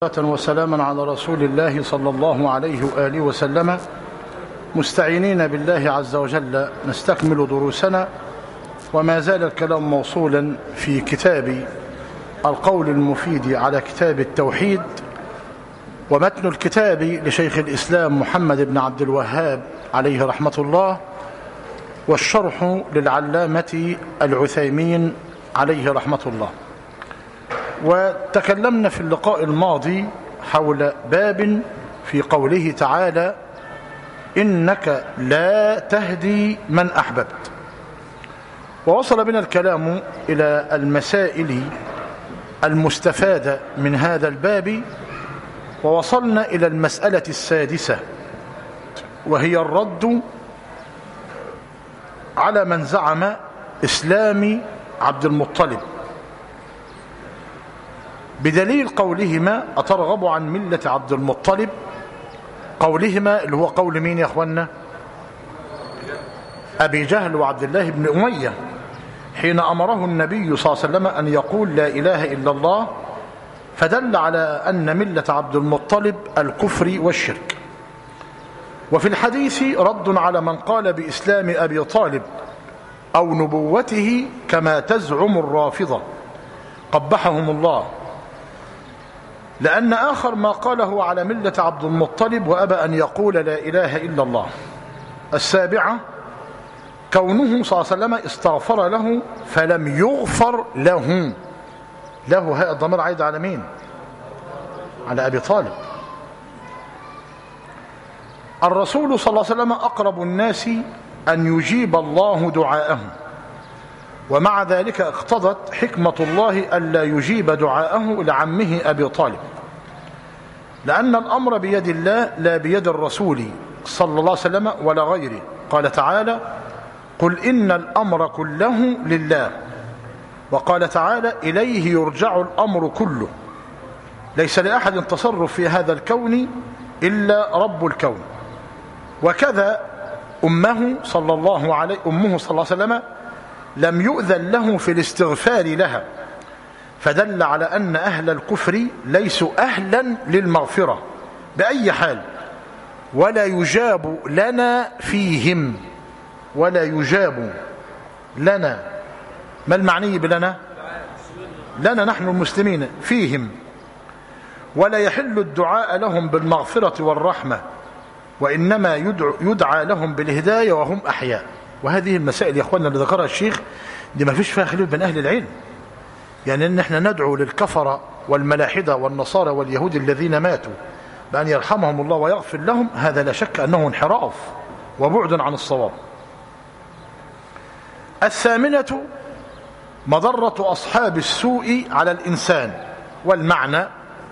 وسلاما على رسول الله صلى الله عليه وآله وسلم، مستعينين بالله عز وجل نستكمل دروسنا، وما زال الكلام موصولا في كتاب القول المفيد على كتاب التوحيد، ومتن الكتاب لشيخ الإسلام محمد بن عبد الوهاب عليه رحمة الله، والشرح للعلامة العثيمين عليه رحمة الله. وتكلمنا في اللقاء الماضي حول باب في قوله تعالى: إنك لا تهدي من أحببت. ووصل بنا الكلام إلى المسائل المستفادة من هذا الباب، ووصلنا إلى المسألة السادسة، وهي الرد على من زعم إسلام عبد المطلب بدليل قولهما: أترغب عن ملة عبد المطلب؟ قولهما اللي هو قول مين يا أخوانا؟ أبي جهل وعبد الله بن أمية، حين أمره النبي صلى الله عليه وسلم أن يقول لا إله إلا الله، فدل على أن ملة عبد المطلب الكفر والشرك. وفي الحديث رد على من قال بإسلام أبي طالب أو نبوته كما تزعم الرافضة قبحهم الله، لأن آخر ما قاله على ملة عبد المطلب وأبى أن يقول لا إله إلا الله. السابعة كونه صلى الله عليه وسلم استغفر له فلم يغفر له. هذا الضمير عايد على مين؟ على أبي طالب. الرسول صلى الله عليه وسلم أقرب الناس أن يجيب الله دعاءه، ومع ذلك اقتضت حكمة الله ألا يجيب دعاءه لعمه أبي طالب، لأن الأمر بيد الله لا بيد الرسول صلى الله عليه وسلم ولا غيره. قال تعالى: قل إن الأمر كله لله. وقال تعالى: إليه يرجع الأمر كله، ليس لأحد تصرف في هذا الكون إلا رب الكون. وكذا أمه صلى الله عليه وسلم لم يؤذن له في الاستغفار لها، فدل على أن أهل الكفر ليسوا أهلا للمغفرة بأي حال، ولا يجاب لنا فيهم. ولا يجاب لنا، ما المعني بلنا؟ لنا نحن المسلمين فيهم. ولا يحل الدعاء لهم بالمغفرة والرحمة، وإنما يدعى لهم بالهداية وهم أحياء. وهذه المسائل يا أخوانا اللي ذكرها الشيخ دي ما فيش فيها خلاف بين أهل العلم، يعني إن احنا ندعو للكفرة والملاحدة والنصارى واليهود الذين ماتوا بأن يرحمهم الله ويغفر لهم، هذا لا شك أنه انحراف وبعد عن الصواب. الثامنة مضرة أصحاب السوء على الإنسان، والمعنى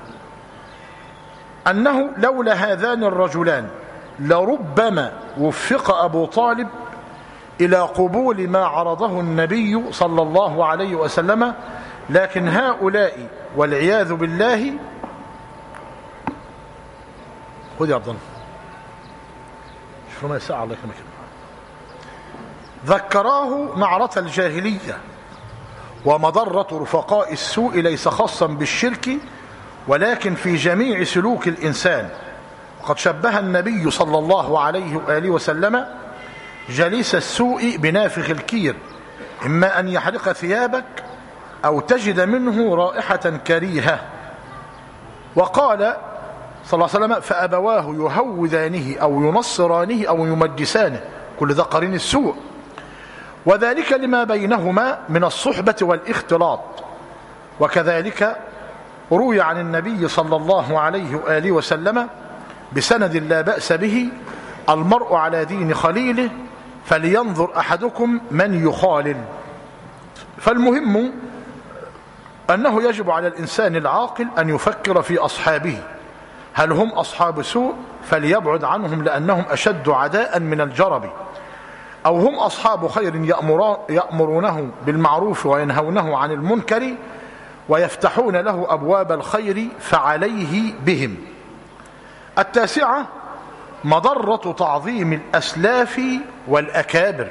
أنه لولا هذان الرجلان لربما وفق أبو طالب إلى قبول ما عرضه النبي صلى الله عليه وسلم، لكن هؤلاء والعياذ بالله. خذ يا عبد الله، شوف ما يساء الله كما ذكراه نعرة الجاهلية. ومضرة رفقاء السوء ليس خاصا بالشرك، ولكن في جميع سلوك الإنسان. وقد شبه النبي صلى الله عليه وآله وسلم جليس السوء بنافخ الكير، إما أن يحرق ثيابك أو تجد منه رائحة كريهة. وقال صلى الله عليه وسلم: فأبواه يهودانه أو ينصرانه أو يمجسانه. كل ذا قرين السوء، وذلك لما بينهما من الصحبة والاختلاط. وكذلك روي عن النبي صلى الله عليه وآله وسلم بسند لا بأس به: المرء على دين خليله فلينظر أحدكم من يخالل. فالمهم أنه يجب على الإنسان العاقل أن يفكر في أصحابه، هل هم أصحاب سوء فليبعد عنهم لأنهم أشد عداء من الجرب، أو هم أصحاب خير يأمرونه بالمعروف وينهونه عن المنكر ويفتحون له أبواب الخير فعليه بهم. التاسعة مضرة تعظيم الأسلاف والأكابر،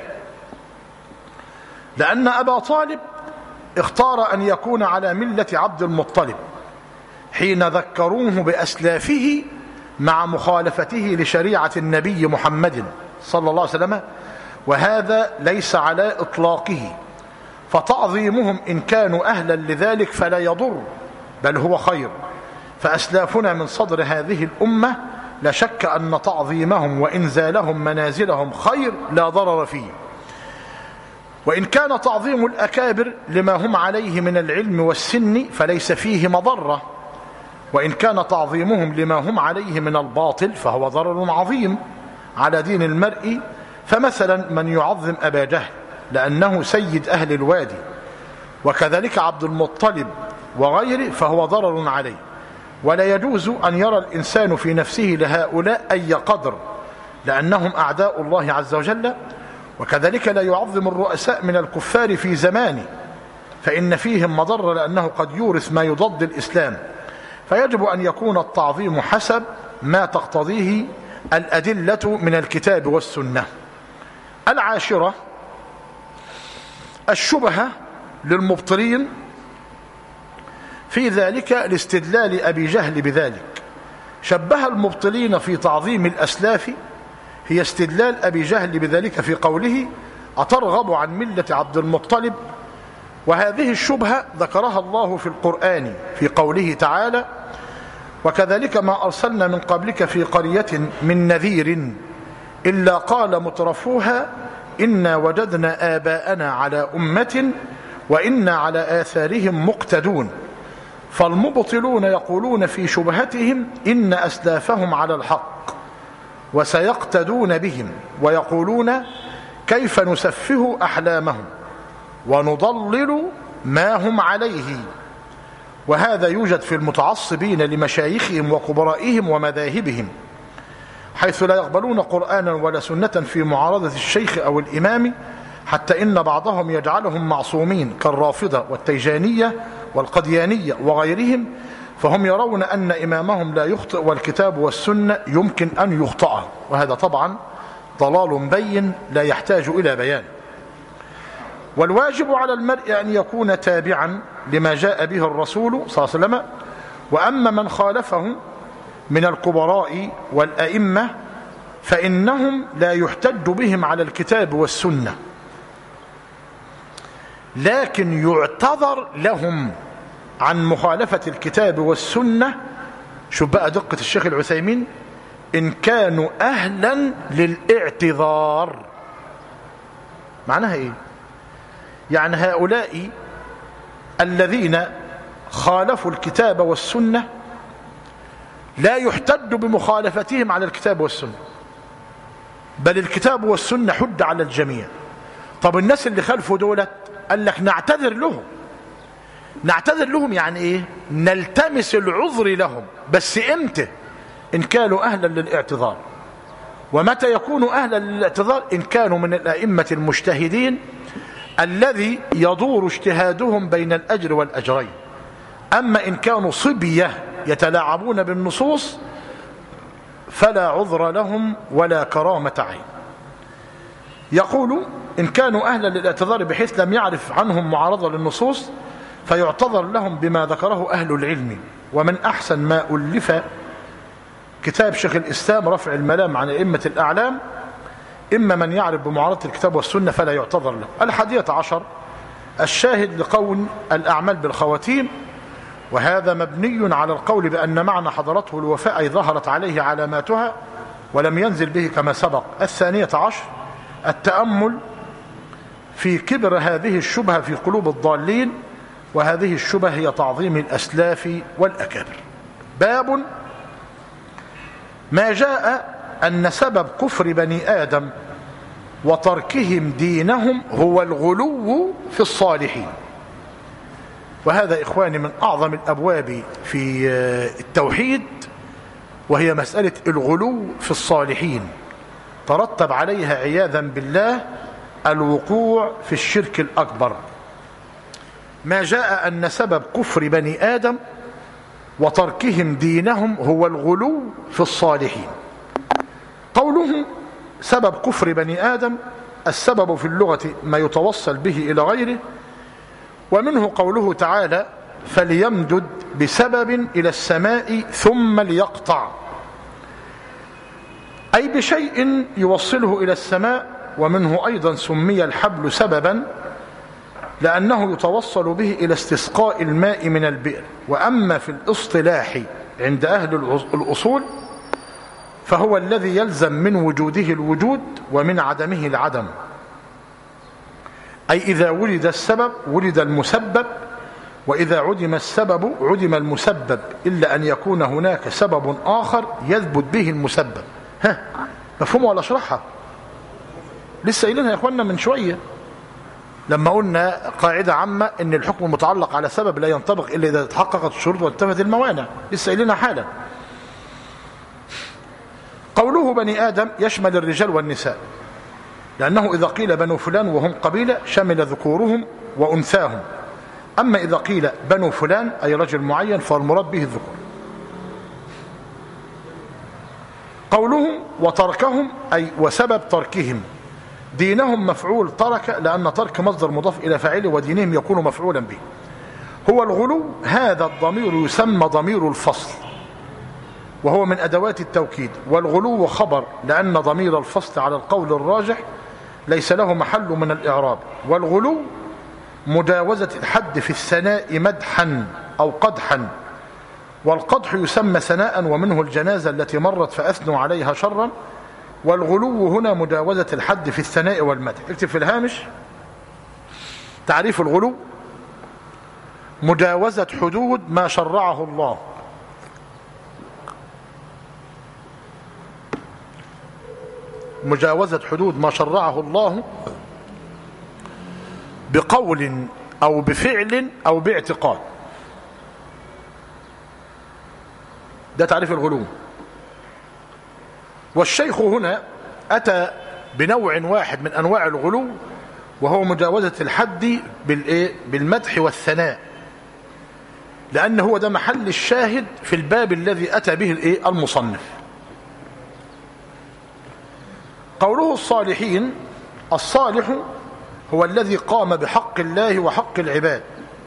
لأن أبا طالب اختار أن يكون على ملة عبد المطلب، حين ذكروه بأسلافه مع مخالفته لشريعة النبي محمد صلى الله عليه وسلم، وهذا ليس على إطلاقه، فتعظيمهم إن كانوا أهلا لذلك فلا يضر بل هو خير. فأسلافنا من صدر هذه الأمة لا شك أن تعظيمهم وإنزالهم منازلهم خير لا ضرر فيه. وإن كان تعظيم الأكابر لما هم عليه من العلم والسن فليس فيه مضرة، وإن كان تعظيمهم لما هم عليه من الباطل فهو ضرر عظيم على دين المرء. فمثلا من يعظم أبا جهل لأنه سيد أهل الوادي، وكذلك عبد المطلب وغيره، فهو ضرر عليه. ولا يجوز أن يرى الإنسان في نفسه لهؤلاء أي قدر لأنهم أعداء الله عز وجل. وكذلك لا يعظم الرؤساء من الكفار في زمانه، فإن فيهم مضرة لأنه قد يورث ما يضد الإسلام. فيجب أن يكون التعظيم حسب ما تقتضيه الأدلة من الكتاب والسنة. العاشرة الشبهة للمبطلين في ذلك لاستدلال أبي جهل بذلك. شبه المبطلين في تعظيم الأسلاف هي استدلال أبي جهل بذلك في قوله أترغب عن ملة عبد المطلب. وهذه الشبهة ذكرها الله في القرآن في قوله تعالى وكذلك ما أرسلنا من قبلك في قرية من نذير إلا قال مترفوها إنا وجدنا آباءنا على أمة وإنا على آثارهم مقتدون. فالمبطلون يقولون في شبهتهم إن أسلافهم على الحق وسيقتدون بهم، ويقولون كيف نسفه أحلامهم ونضلل ما هم عليه. وهذا يوجد في المتعصبين لمشايخهم وكبرائهم ومذاهبهم، حيث لا يقبلون قرآنا ولا سنة في معارضة الشيخ أو الإمام، حتى إن بعضهم يجعلهم معصومين كالرافضة والتيجانية والقديانية وغيرهم، فهم يرون أن إمامهم لا يخطئ والكتاب والسنة يمكن أن يخطئ، وهذا طبعا ضلال بين لا يحتاج إلى بيان. والواجب على المرء أن يكون تابعا لما جاء به الرسول صلى الله عليه وسلم. وأما من خالفه من الكبراء والأئمة فإنهم لا يحتج بهم على الكتاب والسنة، لكن يعتذر لهم عن مخالفة الكتاب والسنة. شوف بقى دقة الشيخ العثيمين، إن كانوا أهلا للاعتذار. معناها إيه؟ يعني هؤلاء الذين خالفوا الكتاب والسنة لا يحتج بمخالفتهم على الكتاب والسنة، بل الكتاب والسنة حد على الجميع. طب الناس اللي خالفوا دولت قال لك نعتذر لهم. نعتذر لهم يعني ايه؟ نلتمس العذر لهم، بس امتى؟ ان كانوا اهلا للاعتذار. ومتى يكونوا اهلا للاعتذار؟ ان كانوا من الائمة المجتهدين الذي يدور اجتهادهم بين الاجر والاجرين. اما ان كانوا صبية يتلاعبون بالنصوص فلا عذر لهم ولا كرامة عين. يقول إن كانوا أهلا للاعتذار بحيث لم يعرف عنهم معارضة للنصوص فيعتذر لهم بما ذكره أهل العلم. ومن أحسن ما ألف كتاب شيخ الإسلام رفع الملام عن أئمة الأعلام، إما من يعرف بمعارضة الكتاب والسنة فلا يعتذر له. 11 الشاهد لقول الأعمال بالخواتيم، وهذا مبني على القول بأن معنى حضرته الوفاء أي ظهرت عليه علاماتها ولم ينزل به كما سبق. 12 التأمل في كبر هذه الشبهة في قلوب الضالين، وهذه الشبهة هي تعظيم الأسلاف والأكابر. باب ما جاء أن سبب كفر بني آدم وتركهم دينهم هو الغلو في الصالحين. وهذا إخواني من أعظم الأبواب في التوحيد، وهي مسألة الغلو في الصالحين، ترتب عليها عياذا بالله الوقوع في الشرك الأكبر. ما جاء أن سبب كفر بني آدم وتركهم دينهم هو الغلو في الصالحين. قوله سبب كفر بني آدم، السبب في اللغة ما يتوصل به إلى غيره، ومنه قوله تعالى فليمدد بسبب إلى السماء ثم ليقطع، أي بشيء يوصله إلى السماء. ومنه أيضا سمي الحبل سببا لأنه يتوصل به إلى استسقاء الماء من البئر. وأما في الاصطلاح عند أهل الأصول فهو الذي يلزم من وجوده الوجود ومن عدمه العدم، أي إذا ولد السبب ولد المسبب، وإذا عدم السبب عدم المسبب، إلا أن يكون هناك سبب آخر يثبت به المسبب. مفهوم ولا أشرحها؟ لسه قايلينها يا إخواننا من شوية لما قلنا قاعدة عامة إن الحكم المتعلق على سبب لا ينطبق إلا إذا تحققت الشروط وانتفت الموانع. لسه قايلينها حالا. قوله بني آدم يشمل الرجال والنساء، لأنه إذا قيل بنو فلان وهم قبيلة شمل ذكورهم وأنثاهم. أما إذا قيل بنو فلان أي رجل معين فالمراد به الذكور. قولهم وتركهم أي وسبب تركهم. دينهم مفعول ترك، لأن ترك مصدر مضاف إلى فاعله، ودينهم يكون مفعولا به. هو الغلو. هذا الضمير يسمى ضمير الفصل وهو من أدوات التوكيد. والغلو خبر، لأن ضمير الفصل على القول الراجح ليس له محل من الإعراب. والغلو مجاوزة الحد في الثناء مدحا أو قدحا. والقدح يسمى ثناء، ومنه الجنازة التي مرت فأثنوا عليها شرا. والغلو هنا مجاوزة الحد في الثناء والمدح. اكتب في الهامش تعريف الغلو: مجاوزة حدود ما شرعه الله، مجاوزة حدود ما شرعه الله بقول أو بفعل أو باعتقاد. ده تعريف الغلو. والشيخ هنا أتى بنوع واحد من أنواع الغلو، وهو مجاوزة الحد بالمدح والثناء، لأن هو ده محل الشاهد في الباب الذي أتى به المصنف. قوله الصالحين: الصالح هو الذي قام بحق الله وحق العباد.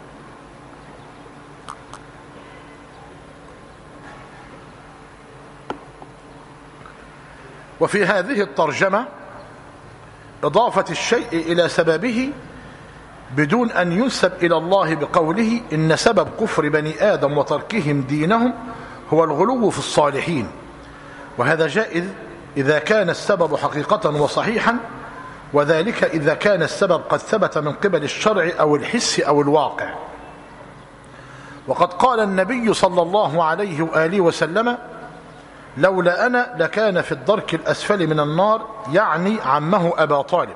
وفي هذه الترجمة إضافة الشيء إلى سببه بدون أن ينسب إلى الله بقوله إن سبب كفر بني آدم وتركهم دينهم هو الغلو في الصالحين. وهذا جائز إذا كان السبب حقيقة وصحيحا، وذلك إذا كان السبب قد ثبت من قبل الشرع أو الحس أو الواقع. وقد قال النبي صلى الله عليه وآله وسلم: لولا أنا لكان في الدرك الأسفل من النار، يعني عمه أبا طالب.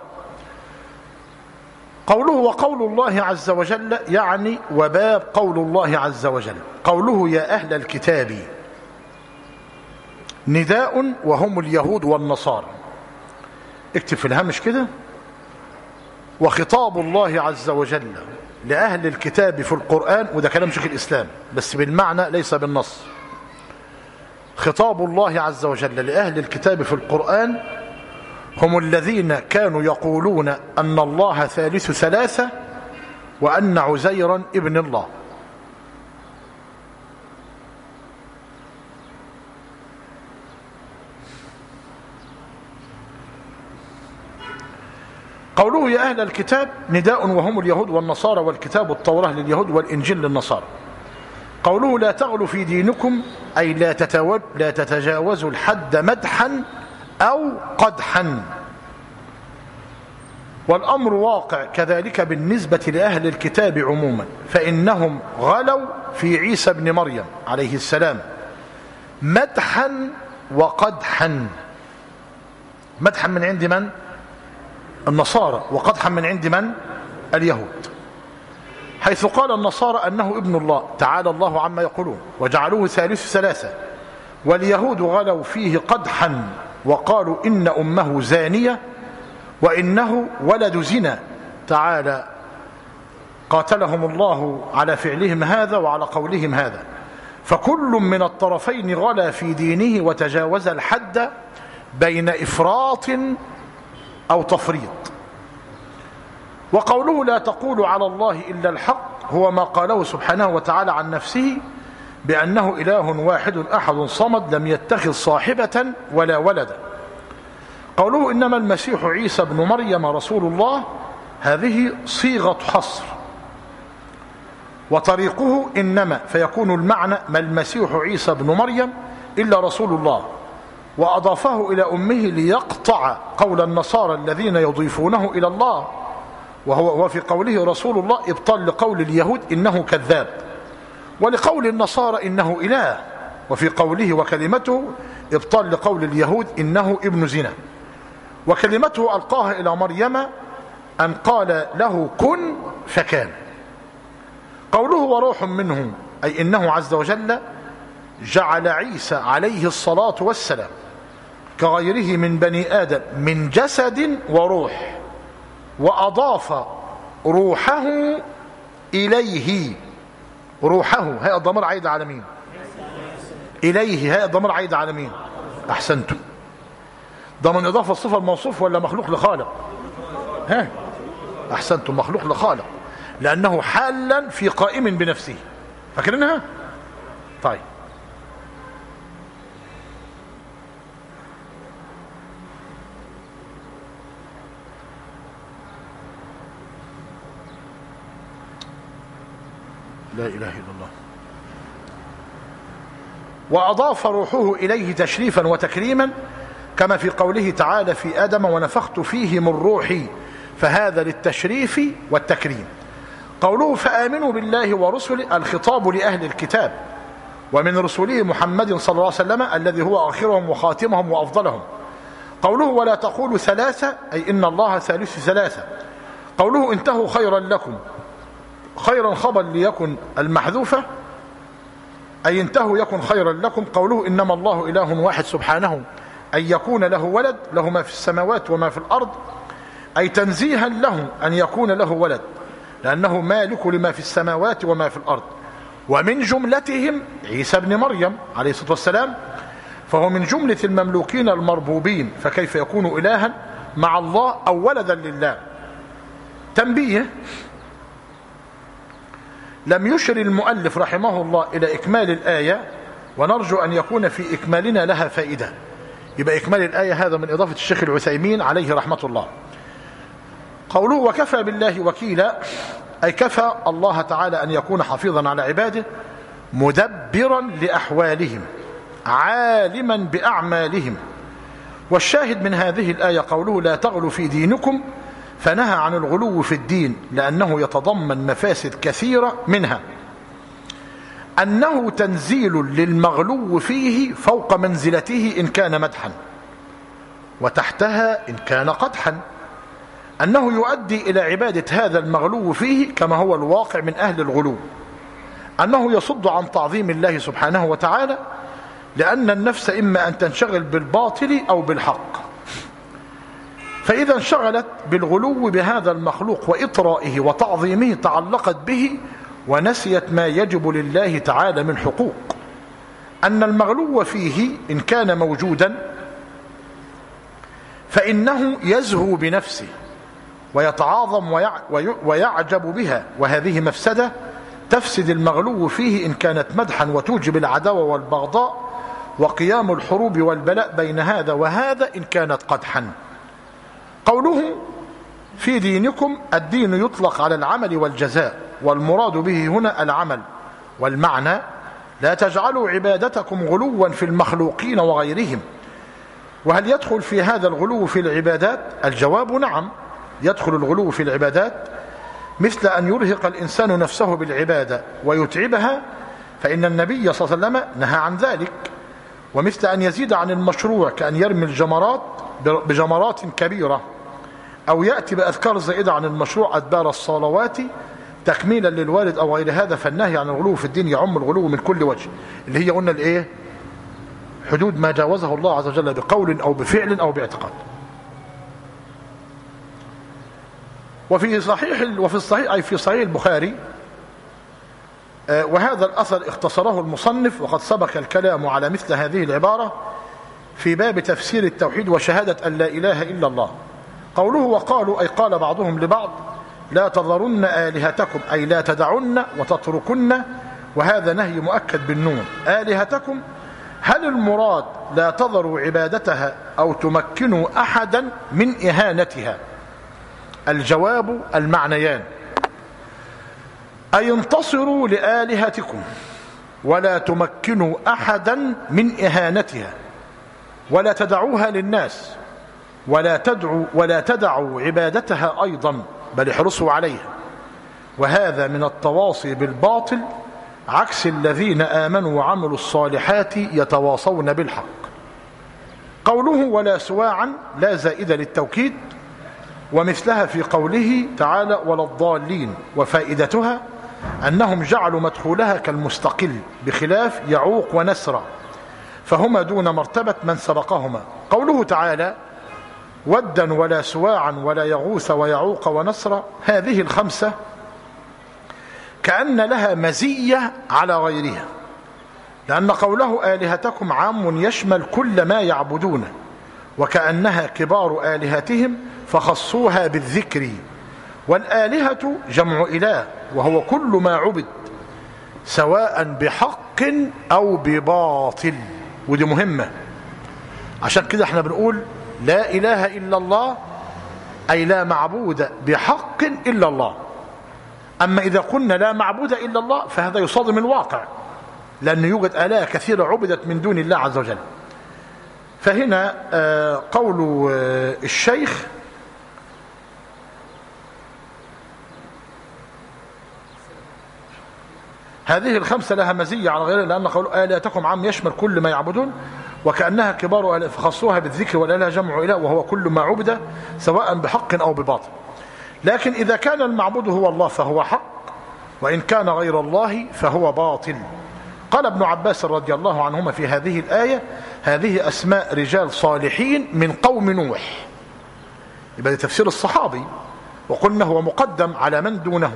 قوله وقول الله عز وجل يعني وباب قول الله عز وجل. قوله يا أهل الكتاب نداء وهم اليهود والنصارى. اكتب في الهامش كده: وخطاب الله عز وجل لأهل الكتاب في القرآن، وده كلام شيخ الإسلام بس بالمعنى ليس بالنص. خطاب الله عز وجل لأهل الكتاب في القرآن هم الذين كانوا يقولون أن الله ثالث ثلاثة وأن عزيرا ابن الله. قوله يا أهل الكتاب نداء وهم اليهود والنصارى، والكتاب التوراة لليهود والإنجيل للنصارى. قوله لا تغلوا في دينكم أي لا تتجاوزوا الحد مدحا أو قدحا. والأمر واقع كذلك بالنسبة لأهل الكتاب عموما، فإنهم غلوا في عيسى بن مريم عليه السلام مدحا وقدحا. مدحا من عند من؟ النصارى، وقدحا من عند من؟ اليهود، حيث قال النصارى أنه ابن الله تعالى الله عما يقولون وجعلوه ثالث ثلاثة. واليهود غلوا فيه قدحا وقالوا إن أمه زانية وإنه ولد زنا تعالى قاتلهم الله على فعلهم هذا وعلى قولهم هذا. فكل من الطرفين غلا في دينه وتجاوز الحد بين إفراط أو تفريط. وقوله لا تقولوا على الله إلا الحق هو ما قاله سبحانه وتعالى عن نفسه بأنه إله واحد أحد صمد لم يتخذ صاحبة ولا ولدا. قوله إنما المسيح عيسى بن مريم رسول الله، هذه صيغة حصر، وطريقه إنما، فيكون المعنى ما المسيح عيسى بن مريم إلا رسول الله، وأضافه إلى أمه ليقطع قول النصارى الذين يضيفونه إلى الله، وفي قوله رسول الله إبطال لقول اليهود إنه كذاب، ولقول النصارى إنه إله، وفي قوله وكلمته إبطال لقول اليهود إنه ابن زنا، وكلمته ألقاها إلى مريم أن قال له كن فكان. قوله وروح منه، أي إنه عز وجل جعل عيسى عليه الصلاة والسلام كغيره من بني آدم من جسد وروح، وأضاف روحه إليه. روحه هي الضمير عايد على مين؟ إليه هي الضمير عايد على مين؟ أحسنتم. ده من إضافة الصفة الموصوف ولا مخلوق لخالق؟ ها أحسنتم، مخلوق لخالق، لأنه حالا في قائم بنفسه. فاكرينها؟ طيب لا إله إلا الله. وأضاف روحه إليه تشريفا وتكريما، كما في قوله تعالى في آدم ونفخت فيه من روحي، فهذا للتشريف والتكريم. قوله فآمنوا بالله ورسله، الخطاب لأهل الكتاب، ومن رسله محمد صلى الله عليه وسلم الذي هو آخرهم وخاتمهم وأفضلهم. قوله ولا تقولوا ثلاثة، أي إن الله ثالث ثلاثة. قوله انتهوا خيرا لكم، خيرا خبر ليكن المحذوفة، أي انتهوا يكن خيرا لكم. قوله إنما الله إله واحد سبحانه أن يكون له ولد، له ما في السماوات وما في الأرض، أي تنزيها له أن يكون له ولد، لأنه مالك لما في السماوات وما في الأرض. ومن جملتهم عيسى بن مريم عليه الصلاة والسلام، فهو من جملة المملوكين المربوبين، فكيف يكون إلها مع الله أو ولدا لله؟ تنبيه: لم يشر المؤلف رحمه الله إلى إكمال الآية، ونرجو أن يكون في إكمالنا لها فائدة. يبقى إكمال الآية هذا من إضافة الشيخ العثيمين عليه رحمة الله. قوله وكفى بالله وكيلا، أي كفى الله تعالى أن يكون حفيظا على عباده، مدبرا لأحوالهم، عالما بأعمالهم. والشاهد من هذه الآية قوله لا تغلوا في دينكم، فنهى عن الغلو في الدين لأنه يتضمن مفاسد كثيرة، منها أنه تنزيل للمغلو فيه فوق منزلته إن كان مدحا، وتحتها إن كان قدحا، أنه يؤدي إلى عبادة هذا المغلو فيه كما هو الواقع من أهل الغلو، أنه يصد عن تعظيم الله سبحانه وتعالى، لأن النفس إما أن تنشغل بالباطل أو بالحق، فإذا انشغلت بالغلو بهذا المخلوق وإطرائه وتعظيمه تعلقت به ونسيت ما يجب لله تعالى من حقوق. أن المغلو فيه إن كان موجودا فإنه يزهو بنفسه ويتعاظم ويعجب بها، وهذه مفسدة تفسد المغلو فيه إن كانت مدحا وتوجب العداوة والبغضاء وقيام الحروب والبلاء بين هذا وهذا إن كانت قدحا. قوله في دينكم، الدين يطلق على العمل والجزاء، والمراد به هنا العمل، والمعنى لا تجعلوا عبادتكم غلوا في المخلوقين وغيرهم. وهل يدخل في هذا الغلو في العبادات؟ الجواب نعم، يدخل الغلو في العبادات، مثل أن يرهق الإنسان نفسه بالعبادة ويتعبها، فإن النبي صلى الله عليه وسلم نهى عن ذلك. ومثل أن يزيد عن المشروع كأن يرمي الجمرات بجمرات كبيرة، أو يأتي بأذكار زائدة عن المشروع أدبار الصلوات تكميلا للوالد أو غير هذا. فالنهي عن الغلو في الدين يعم الغلو من كل وجه، اللي هي قلنا الإيه؟ حدود ما جاوزه الله عز وجل بقول أو بفعل أو باعتقاد. وفي الصحيح أي في صحيح البخاري، وهذا الأثر اختصره المصنف، وقد سبق الكلام على مثل هذه العبارة في باب تفسير التوحيد وشهادة أن لا إله إلا الله. قوله وقالوا، أي قال بعضهم لبعض لا تذرن آلهتكم، أي لا تدعن وتتركن وهذا نهي مؤكد بالنون. آلهتكم هل المراد لا تذروا عبادتها أو تمكنوا أحدا من إهانتها؟ الجواب المعنيان، أي انتصروا لآلهتكم ولا تمكنوا أحدا من إهانتها، ولا تدعوها للناس، ولا تدعوا عبادتها أيضا، بل احرصوا عليها. وهذا من التواصي بالباطل، عكس الذين آمنوا وعملوا الصالحات يتواصون بالحق. قوله ولا سواعا لا زائدة للتوكيد، ومثلها في قوله تعالى ولا الضالين، وفائدتها أنهم جعلوا مدخولها كالمستقل بخلاف يعوق ونسرا، فهما دون مرتبة من سبقهما. قوله تعالى ودا ولا سواعا ولا يغوث ويعوق ونسرا، هذه الخمسة كأن لها مزية على غيرها، لأن قوله آلهتكم عام يشمل كل ما يعبدونه، وكأنها كبار آلهتهم فخصوها بالذكر. والآلهة جمع إله، وهو كل ما عبد سواء بحق أو بباطل، ودي مهمة. عشان كده احنا بنقول لا إله إلا الله، أي لا معبود بحق إلا الله. أما إذا قلنا لا معبود إلا الله فهذا يصادم الواقع، لأن يوجد آلهة كثيرة عبدت من دون الله عز وجل. فهنا قول الشيخ هذه الخمسة لها مزية على غيرها، لأن قول آلهتكم عام يشمل كل ما يعبدون، وكأنها كبار آلهة فخصوها بالذكر، والآلهة جمع إله، وهو كل ما عبد سواء بحق أو بباطل. لكن إذا كان المعبود هو الله فهو حق، وإن كان غير الله فهو باطل. قال ابن عباس رضي الله عنهما في هذه الآية هذه أسماء رجال صالحين من قوم نوح، يبقى تفسير الصحابي، وقلنا هو مقدم على من دونه.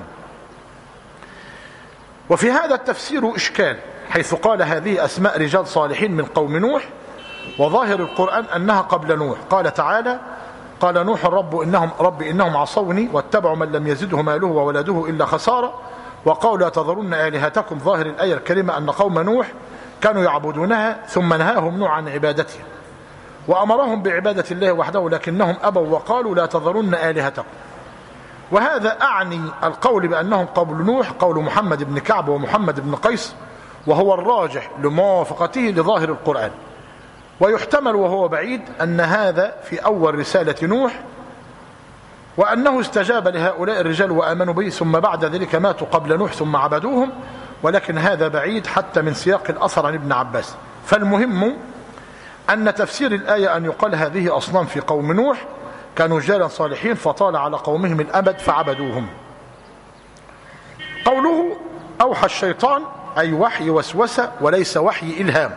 وفي هذا التفسير إشكال، حيث قال هذه أسماء رجال صالحين من قوم نوح، وظاهر القرآن أنها قبل نوح. قال تعالى قال نوح رب إنهم عصوني واتبعوا من لم يزده ماله وولده إلا خسارة، وقالوا لا تذرن آلهتكم. ظاهر الآية الكريمة أن قوم نوح كانوا يعبدونها، ثم نهاهم نوح عن عبادتها وأمرهم بعبادة الله وحده، لكنهم أبوا وقالوا لا تذرن آلهتكم. وهذا أعني القول بأنهم قول نوح قول محمد بن كعب ومحمد بن قيس، وهو الراجح لموافقته لظاهر القرآن. ويحتمل وهو بعيد أن هذا في أول رسالة نوح، وأنه استجاب لهؤلاء الرجال وآمنوا به، ثم بعد ذلك ماتوا قبل نوح ثم عبدوهم، ولكن هذا بعيد حتى من سياق الأثر عن ابن عباس. فالمهم أن تفسير الآية أن يقال هذه أصنام في قوم نوح كانوا رجالا صالحين فطال على قومهم الأمد فعبدوهم. قوله أوحى الشيطان أي وحي وسوسة وليس وحي إلهام.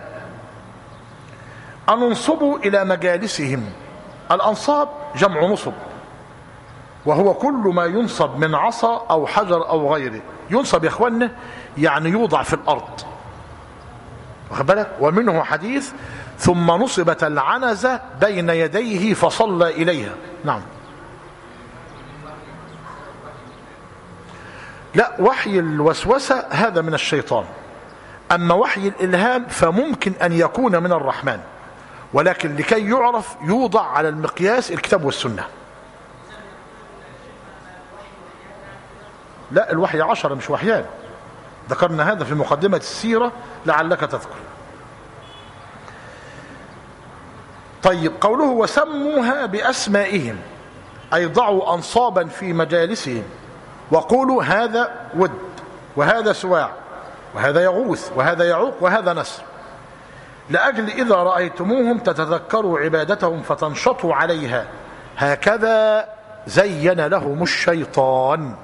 أن انصبوا إلى مجالسهم. الأنصاب جمع نصب، وهو كل ما ينصب من عصا أو حجر أو غيره. ينصب يا إخواننا يعني يوضع في الأرض، واخد بالك؟ ومنه حديث ثم نصبت العنزة بين يديه فصلى إليها. نعم. لا، وحي الوسوسة هذا من الشيطان، أما وحي الإلهام فممكن أن يكون من الرحمن، ولكن لكي يعرف يوضع على المقياس الكتاب والسنة. لا، الوحي 10 مش وحيان، ذكرنا هذا في مقدمة السيرة لعلك تذكر. طيب، قوله وسموها بأسمائهم أي ضعوا أنصابا في مجالسهم، وقولوا هذا ود وهذا سواع وهذا يغوث وهذا يعوق وهذا نسر، لأجل إذا رأيتموهم تتذكروا عبادتهم فتنشطوا عليها، هكذا زين لهم الشيطان.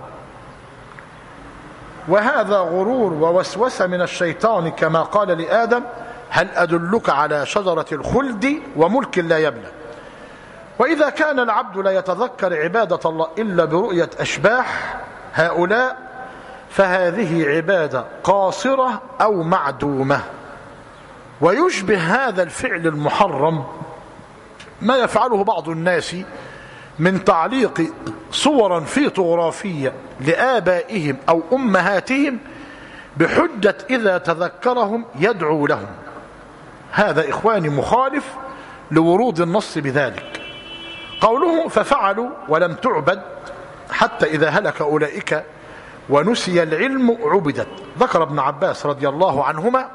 وهذا غرور ووسوسة من الشيطان، كما قال لآدم هل أدلك على شجرة الخلد وملك لا يبلى. وإذا كان العبد لا يتذكر عبادة الله إلا برؤية أشباح هؤلاء فهذه عبادة قاصرة أو معدومة. ويشبه هذا الفعل المحرم ما يفعله بعض الناس من تعليق صورا فوتوغرافية لآبائهم أو أمهاتهم بحجة إذا تذكرهم يدعو لهم. هذا إخواني مخالف لورود النص بذلك. قوله ففعلوا ولم تعبد حتى إذا هلك أولئك ونسي العلم عبدت. ذكر ابن عباس رضي الله عنهما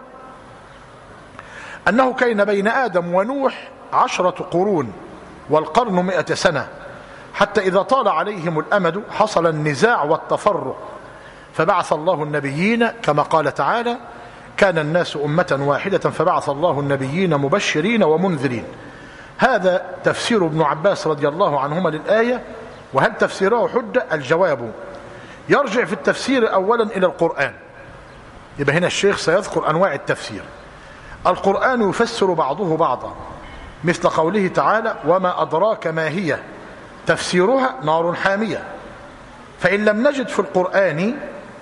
أنه كان بين آدم ونوح 10 قرون والقرن 100 سنة، حتى إذا طال عليهم الأمد حصل النزاع والتفرق، فبعث الله النبيين كما قال تعالى كان الناس أمة واحدة فبعث الله النبيين مبشرين ومنذرين. هذا تفسير ابن عباس رضي الله عنهما للآية. وهل تفسيره حجة؟ الجواب يرجع في التفسير أولا إلى القرآن. يبقى هنا الشيخ سيذكر أنواع التفسير. القرآن يفسر بعضه بعضا، مثل قوله تعالى وما أدراك ما هي، تفسيرها نار حامية. فإن لم نجد في القرآن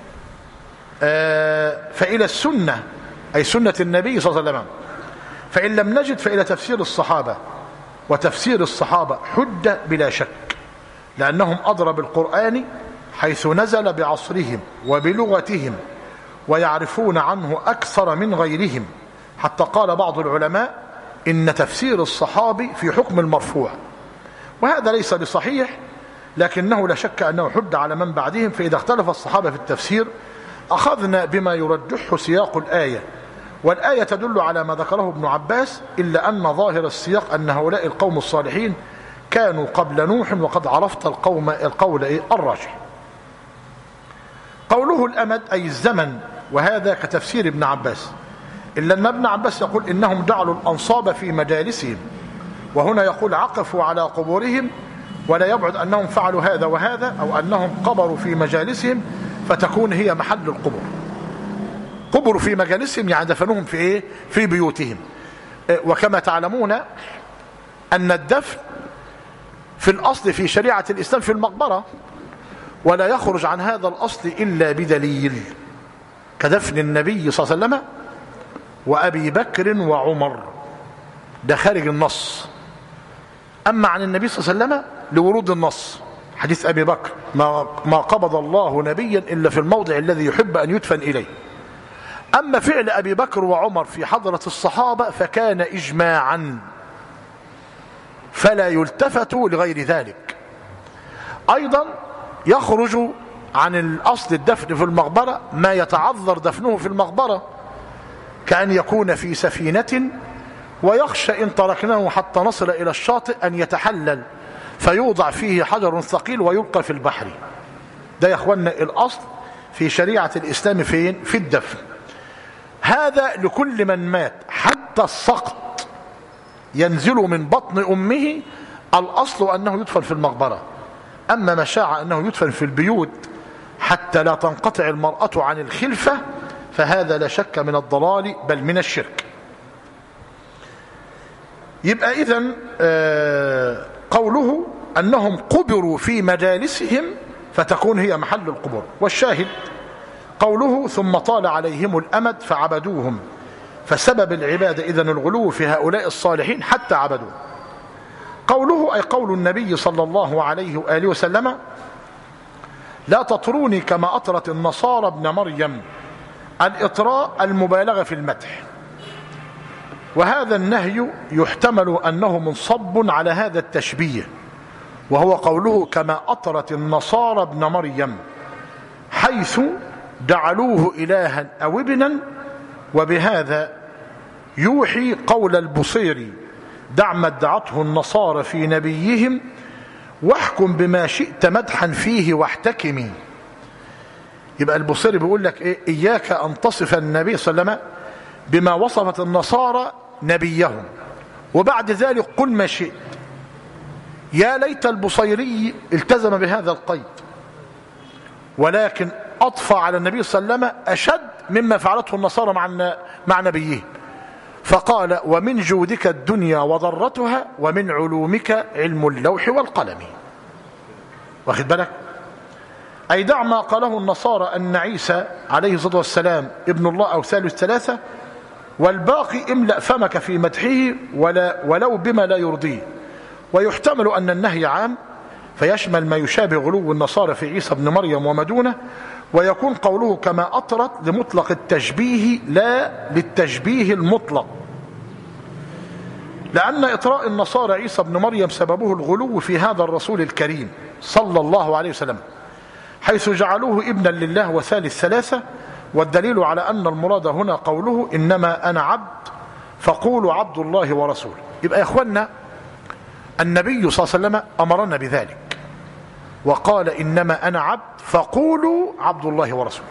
فإلى السنة، أي سنة النبي صلى الله عليه وسلم. فإن لم نجد فإلى تفسير الصحابة، وتفسير الصحابة حجة بلا شك، لأنهم أدرى بالقرآن حيث نزل بعصرهم وبلغتهم، ويعرفون عنه أكثر من غيرهم. حتى قال بعض العلماء إن تفسير الصحابي في حكم المرفوع، وهذا ليس بصحيح، لكنه لا شك أنه حجة على من بعدهم. فإذا اختلف الصحابة في التفسير أخذنا بما يرجحه سياق الآية، والآية تدل على ما ذكره ابن عباس، إلا أن ظاهر السياق أن هؤلاء القوم الصالحين كانوا قبل نوح، وقد عرفت القول الراجح. قوله الأمد أي الزمن، وهذا كتفسير ابن عباس، إلا أن ابن عباس يقول إنهم جعلوا الأنصاب في مجالسهم، وهنا يقول عقفوا على قبورهم، ولا يبعد أنهم فعلوا هذا وهذا، أو أنهم قبروا في مجالسهم فتكون هي محل القبور. قبروا في مجالسهم يعني دفنوهم في إيه؟ في بيوتهم. وكما تعلمون أن الدفن في الأصل في شريعة الإسلام في المقبرة، ولا يخرج عن هذا الأصل إلا بدليل، كدفن النبي صلى الله عليه وسلم وأبي بكر وعمر، ده خارج النص. أما عن النبي صلى الله عليه وسلم لورود النص، حديث أبي بكر ما قبض الله نبيا إلا في الموضع الذي يحب أن يدفن إليه. أما فعل أبي بكر وعمر في حضرة الصحابة فكان إجماعا، فلا يلتفت لغير ذلك. أيضا يخرج عن الأصل الدفن في المقبرة ما يتعذر دفنه في المقبرة، كأن يكون في سفينة ويخشى إن تركناه حتى نصل إلى الشاطئ أن يتحلل فيوضع فيه حجر ثقيل ويلقى في البحر. ده يا أخوانا الأصل في شريعة الإسلام فين؟ في الدفن. هذا لكل من مات، حتى السقط ينزل من بطن أمه الأصل أنه يدفن في المقبرة. أما ما شاع أنه يدفن في البيوت حتى لا تنقطع المرأة عن الخلفة فهذا لا شك من الضلال بل من الشرك. يبقى إذن قوله أنهم قبروا في مجالسهم فتكون هي محل القبور. والشاهد قوله ثم طال عليهم الأمد فعبدوهم، فسبب العبادة إذن الغلو في هؤلاء الصالحين حتى عبدوه. قوله أي قول النبي صلى الله عليه وآله وسلم لا تطروني كما أطرت النصارى ابن مريم. الإطراء المبالغة في المدح، وهذا النهي يحتمل أنه منصب على هذا التشبيه، وهو قوله كما أطرت النصارى ابن مريم، حيث جعلوه إلها أو ابنا. وبهذا يوحي قول البصيري دع ما ادعته النصارى في نبيهم واحكم بما شئت مدحا فيه واحتكمي. يبقى البصيري بيقول لك إيه؟ إياك أن تصف النبي صلى الله عليه وسلم بما وصفت النصارى نبيهم، وبعد ذلك قل ما شئت. يا ليت البصيري التزم بهذا القيد، ولكن أطفى على النبي صلى الله عليه وسلم أشد مما فعلته النصارى مع نبيهم، فقال ومن جودك الدنيا وضرتها ومن علومك علم اللوح والقلم. واخد بالك؟ أي دع ما قاله النصارى أن عيسى عليه الصلاة والسلام ابن الله أو ثالث ثلاثة، والباقي املأ فمك في مدحه ولو بما لا يرضيه. ويحتمل أن النهي عام، فيشمل ما يشابه غلو النصارى في عيسى بن مريم وما دونه، ويكون قوله كما أطرت لمطلق التشبيه لا للتشبيه المطلق، لأن إطراء النصارى عيسى بن مريم سببه الغلو في هذا الرسول الكريم صلى الله عليه وسلم، حيث جعلوه ابنا لله وثالث ثلاثة. والدليل على أن المراد هنا قوله إنما أنا عبد فقولوا عبد الله ورسوله. يبقى يا إخوانا النبي صلى الله عليه وسلم أمرنا بذلك وقال إنما أنا عبد فقولوا عبد الله ورسوله.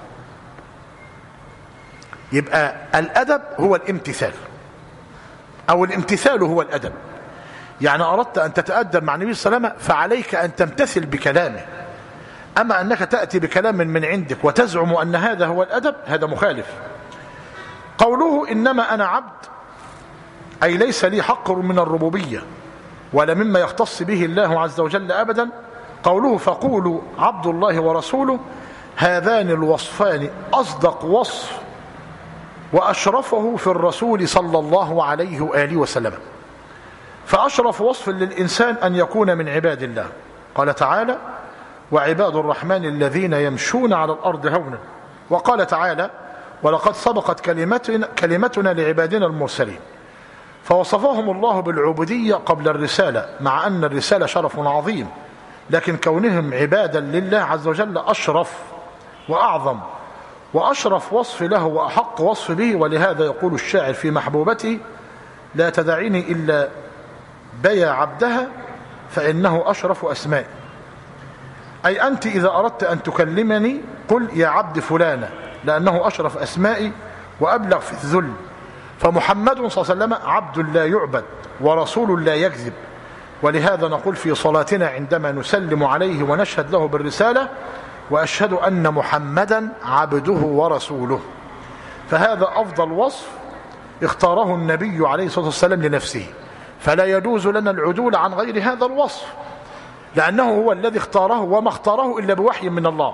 يبقى الأدب هو الامتثال، أو الامتثال هو الأدب. يعني أردت أن تتأدب مع النبي صلى الله عليه وسلم فعليك أن تمتثل بكلامه. أما أنك تأتي بكلام من عندك وتزعم أن هذا هو الأدب، هذا مخالف. قوله إنما أنا عبد أي ليس لي حق من الربوبية ولا مما يختص به الله عز وجل أبدا. قوله فقولوا عبد الله ورسوله، هذان الوصفان أصدق وصف وأشرفه في الرسول صلى الله عليه وآله وسلم. فأشرف وصف للإنسان أن يكون من عباد الله. قال تعالى وعباد الرحمن الذين يمشون على الأرض هونا. وقال تعالى ولقد سبقت كلمتنا لعبادنا المرسلين. فوصفهم الله بالعبودية قبل الرسالة، مع أن الرسالة شرف عظيم، لكن كونهم عبادا لله عز وجل أشرف وأعظم، وأشرف وصف له وأحق وصف به. ولهذا يقول الشاعر في محبوبته لا تدعيني إلا بيا عبدها فإنه أشرف أسمائي. أي أنت إذا أردت أن تكلمني قل يا عبد فلانة، لأنه أشرف أسمائي وأبلغ في الذل. فمحمد صلى الله عليه وسلم عبد لا يعبد ورسول لا يكذب. ولهذا نقول في صلاتنا عندما نسلم عليه ونشهد له بالرسالة وأشهد أن محمدا عبده ورسوله. فهذا أفضل وصف اختاره النبي عليه الصلاة والسلام لنفسه، فلا يجوز لنا العدول عن غير هذا الوصف، لأنه هو الذي اختاره وما اختاره إلا بوحي من الله.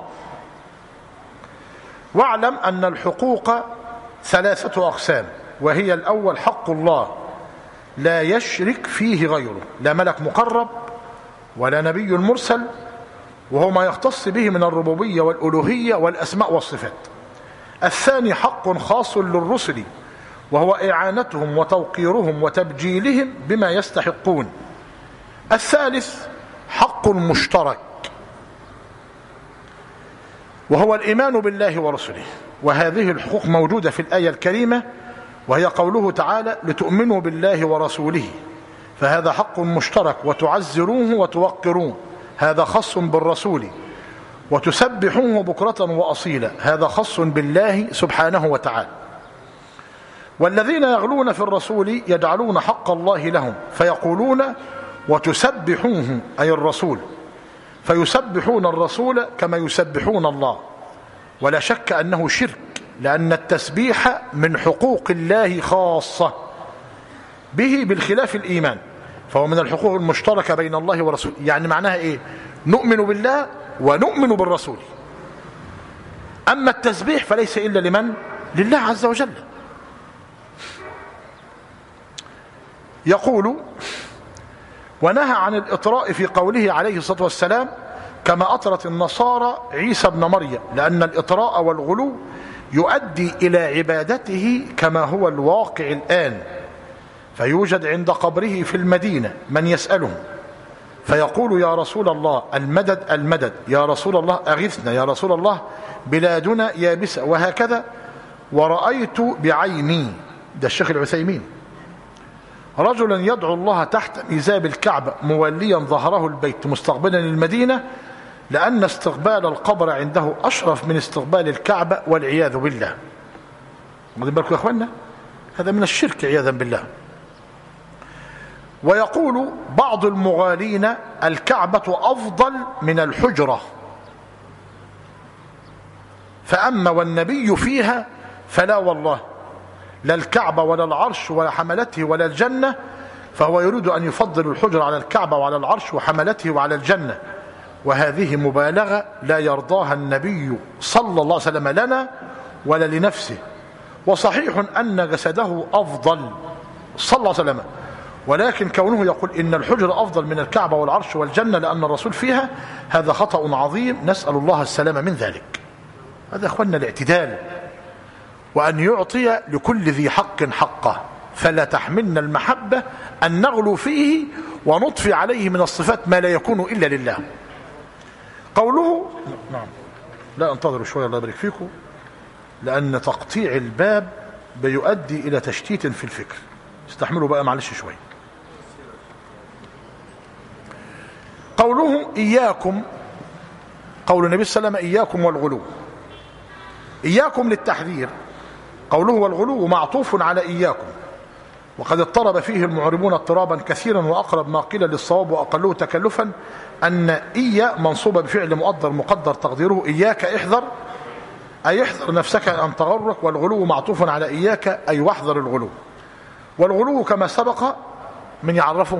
واعلم أن الحقوق ثلاثة أقسام، وهي الأول حق الله لا يشرك فيه غيره، لا ملك مقرب ولا نبي مرسل، وهو ما يختص به من الربوبية والألوهية والأسماء والصفات. الثاني حق خاص للرسل، وهو إعانتهم وتوقيرهم وتبجيلهم بما يستحقون. الثالث حق مشترك، وهو الإيمان بالله ورسله. وهذه الحقوق موجودة في الآية الكريمة، وهي قوله تعالى لتؤمنوا بالله ورسوله، فهذا حق مشترك. وتعزروه وتوقروه، هذا خاص بالرسول. وتسبحوه بكرة وأصيلا، هذا خاص بالله سبحانه وتعالى. والذين يغلون في الرسول يجعلون حق الله لهم فيقولون وتسبحوه أي الرسول، فيسبحون الرسول كما يسبحون الله. ولا شك أنه شرك، لأن التسبيح من حقوق الله خاصة به بالخلاف الإيمان، فهو من الحقوق المشتركة بين الله ورسوله. يعني معناها إيه؟ نؤمن بالله ونؤمن بالرسول. أما التسبيح فليس إلا لمن؟ لله عز وجل. يقول ونهى عن الإطراء في قوله عليه الصلاة والسلام كما أطرت النصارى عيسى بن مريم، لأن الإطراء والغلو يؤدي إلى عبادته كما هو الواقع الآن. فيوجد عند قبره في المدينة من يسأله فيقول يا رسول الله المدد المدد، يا رسول الله أغثنا، يا رسول الله بلادنا يابسة، وهكذا. ورأيت بعيني، ده الشيخ العثيمين، رجلا يدعو الله تحت ميزاب الكعبة موليا ظهره البيت مستقبلا المدينة، لأن استقبال القبر عنده أشرف من استقبال الكعبة والعياذ بالله. واخدين بالكم يا أخوانا؟ هذا من الشرك عياذا بالله. ويقول بعض المغالين الكعبة أفضل من الحجرة، فأما والنبي فيها فلا والله، لا الكعبة ولا العرش ولا حملته ولا الجنة، فهو يريد أن يفضل الحجرة على الكعبة وعلى العرش وحملته وعلى الجنة. وهذه مبالغة لا يرضاها النبي صلى الله عليه وسلم لنا ولا لنفسه. وصحيح أن جسده أفضل صلى الله عليه وسلم، ولكن كونه يقول إن الحجرة أفضل من الكعبة والعرش والجنة لأن الرسول فيها، هذا خطأ عظيم، نسأل الله السلامة من ذلك. هذا أخوانا الاعتدال، وأن يعطي لكل ذي حق حقه، فلا تحملنا المحبة أن نغلو فيه ونضفي عليه من الصفات ما لا يكون إلا لله. قوله نعم، لا انتظروا شوية الله يبارك فيكم، لأن تقطيع الباب بيؤدي إلى تشتيت في الفكر، استحملوا بقى معلش شوية. قوله إياكم، قول النبي صلى الله عليه وسلم إياكم والغلو، إياكم للتحذير، قوله والغلو معطوف على إياكم، وقد اضطرب فيه المعربون اضطرابا كثيرا، وأقرب ما قيل للصواب وأقله تكلفا أن إيا منصوبة بفعل مقدر تقديره إياك احذر، أي احذر نفسك أن تغرك، والغلو معطوف على إياك أي واحذر الغلو. والغلو كما سبق من يعرفه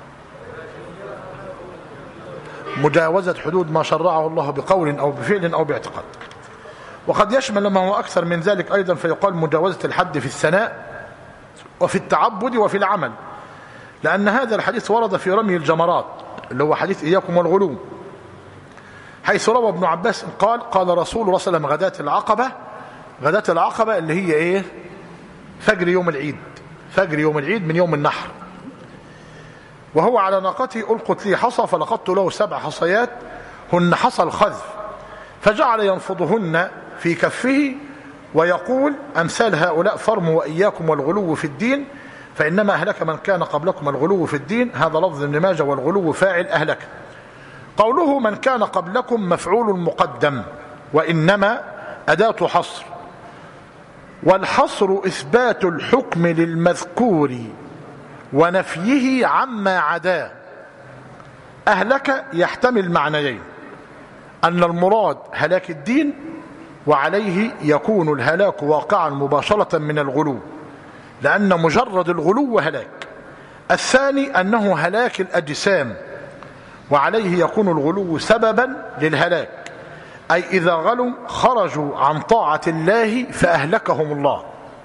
مجاوزة حدود ما شرعه الله بقول أو بفعل أو باعتقاد، وقد يشمل ما هو أكثر من ذلك أيضا، فيقال مجاوزة الحد في الثناء وفي التعبد وفي العمل، لأن هذا الحديث ورد في رمي الجمرات اللي هو حديث إياكم والغلو، حيث روى ابن عباس قال قال رسول الله صلى الله عليه وسلم غداة العقبة، غداة العقبة اللي هي إيه؟ فجر يوم العيد، فجر يوم العيد من يوم النحر، وهو على ناقته ألقت لي حصى فلقدت له 7 حصيات هن حصى الخذف، فجعل ينفضهن في كفه ويقول أمثال هؤلاء فرموا وإياكم والغلو في الدين، فإنما أهلك من كان قبلكم الغلو في الدين. هذا لفظ ابن ماجه، والغلو فاعل أهلك. قوله من كان قبلكم مفعول مقدم، وإنما أداة حصر، والحصر إثبات الحكم للمذكور ونفيه عما عداه. أهلك يحتمل معنيين، أن المراد هلاك الدين، وعليه يكون الهلاك واقعا مباشرة من الغلو، لأن مجرد الغلو هلاك. الثاني أنه هلاك الأجسام، وعليه يكون الغلو سببا للهلاك، أي إذا غلوا خرجوا عن طاعة الله فأهلكهم الله.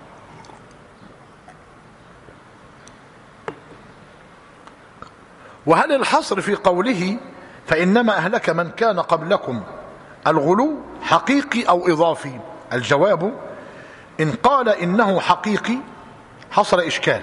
وهل الحصر في قوله فإنما أهلك من كان قبلكم الغلو حقيقي أو إضافي؟ الجواب إن قال إنه حقيقي حصل إشكال،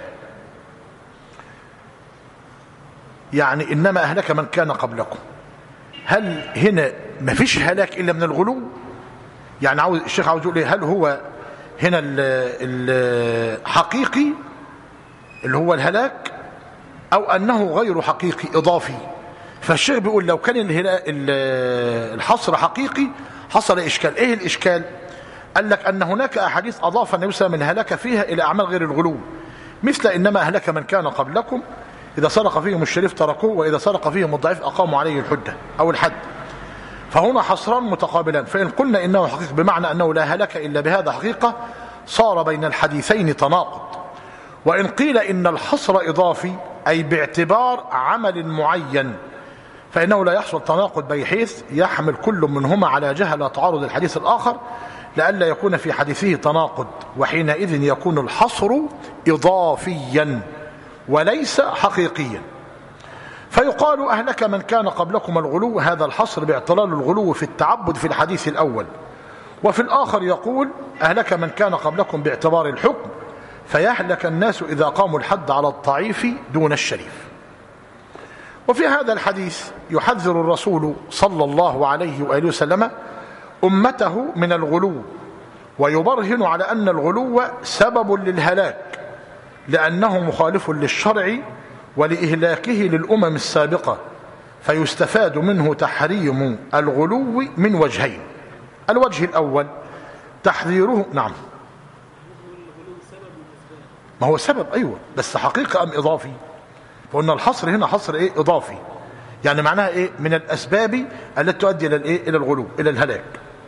يعني إنما أهلك من كان قبلكم، هل هنا ما فيش هلاك إلا من الغلو؟ يعني عاوز الشيخ عاوز يقول هل هو هنا الحقيقي اللي هو الهلاك، أو أنه غير حقيقي إضافي؟ فالشيخ بيقول لو كان الحصر حقيقي حصل إشكال. إيه الإشكال؟ قال لك أن هناك أحاديث أضاف النبي صلى الله عليه وسلم الهلاك فيها إلى أعمال غير الغلو، مثل إنما أهلك من كان قبلكم إذا سرق فيهم الشريف تركوه، وإذا سرق فيهم الضعيف أقاموا عليه الحجة أو الحد. فهنا حصران متقابلان، فإن قلنا إنه حقيقي بمعنى أنه لا هلك إلا بهذا حقيقة، صار بين الحديثين تناقض. وإن قيل إن الحصر إضافي أي باعتبار عمل معين، فإنه لا يحصل تناقض، بحيث يحمل كل منهما على جهة لا تعارض الحديث الآخر، لئلا يكون في حديثه تناقض، وحينئذ يكون الحصر إضافيا وليس حقيقيا. فيقال أهلك من كان قبلكم الغلو، هذا الحصر باعتلال الغلو في التعبد في الحديث الأول، وفي الآخر يقول أهلك من كان قبلكم باعتبار الحكم، فيهلك الناس إذا قاموا الحد على الضعيف دون الشريف. وفي هذا الحديث يحذر الرسول صلى الله عليه وآله وسلم أمته من الغلو، ويبرهن على أن الغلو سبب للهلاك، لأنه مخالف للشرع ولإهلاكه للأمم السابقة، فيستفاد منه تحريم الغلو من وجهين. الوجه الأول تحذيره، نعم ما هو سبب، أيوة، بس حقيقة أم إضافي؟ فقلنا الحصر هنا حصر إيه؟ إضافي، يعني معناها إيه؟ من الأسباب التي تؤدي إلى الإيه؟ إلى الغلو، إلى الهلاك.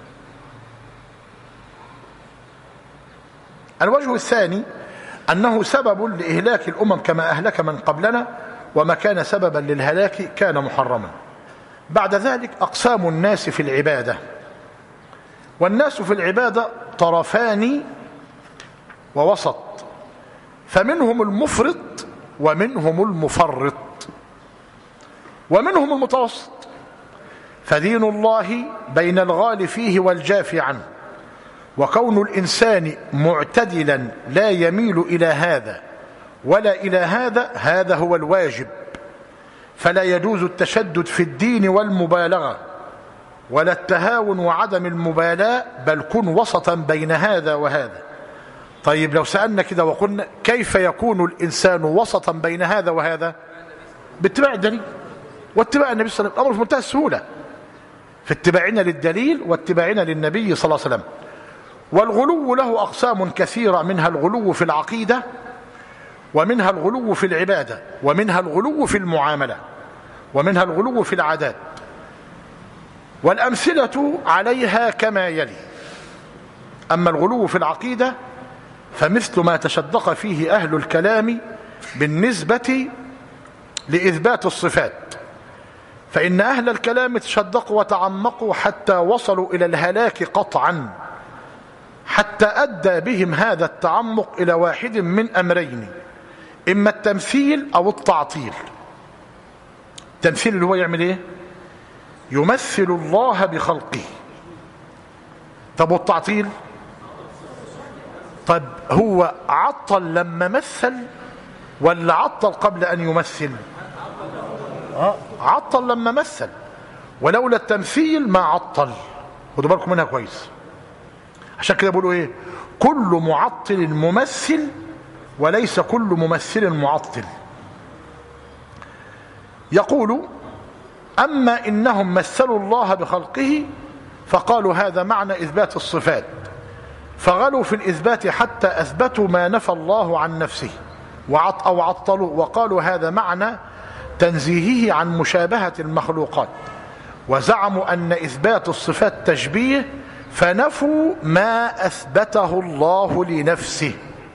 الوجه الثاني أنه سبب لإهلاك الأمم كما أهلك من قبلنا، وما كان سببا للهلاك كان محرما. بعد ذلك أقسام الناس في العبادة، والناس في العبادة طرفان ووسط، فمنهم المفرط ومنهم المفرط ومنهم المتوسط. فدين الله بين الغال فيه والجاف عنه، وكون الإنسان معتدلا لا يميل إلى هذا ولا إلى هذا، هذا هو الواجب. فلا يجوز التشدد في الدين والمبالغة ولا التهاون وعدم المبالاة، بل كن وسطا بين هذا وهذا. طيب لو سألنا كده وقلنا كيف يكون الإنسان وسطا بين هذا وهذا؟ باتباع الدليل واتباع النبي صلى الله عليه وسلم. الأمر في منتهى السهولة في اتباعنا للدليل واتباعنا للنبي صلى الله عليه وسلم. والغلو له أقسام كثيرة، منها الغلو في العقيدة، ومنها الغلو في العبادة، ومنها الغلو في المعاملة، ومنها الغلو في العادات. والأمثلة عليها كما يلي. أما الغلو في العقيدة فمثل ما تشدق فيه أهل الكلام بالنسبة لإثبات الصفات، فإن أهل الكلام تشدقوا وتعمقوا حتى وصلوا إلى الهلاك قطعا، حتى أدى بهم هذا التعمق إلى واحد من أمرين: إما التمثيل أو التعطيل. التمثيل اللي هو يعمل إيه؟ يمثل الله بخلقه. طب والتعطيل؟ طب هو عطل لما مثل ولا عطل قبل أن يمثل؟ عطل لما مثل، ولولا التمثيل ما عطل. خدوا بالكم منها كويس. عشان كده بيقولوا ايه؟ كل معطل ممثل وليس كل ممثل معطل. يقول: أما إنهم مثلوا الله بخلقه فقالوا هذا معنى إثبات الصفات، فغلوا في الإثبات حتى أثبتوا ما نفى الله عن نفسه أو عطلوا، وقالوا هذا معنى تنزيهه عن مشابهة المخلوقات، وزعموا أن إثبات الصفات تشبيه، فنفوا ما أثبته الله لنفسه.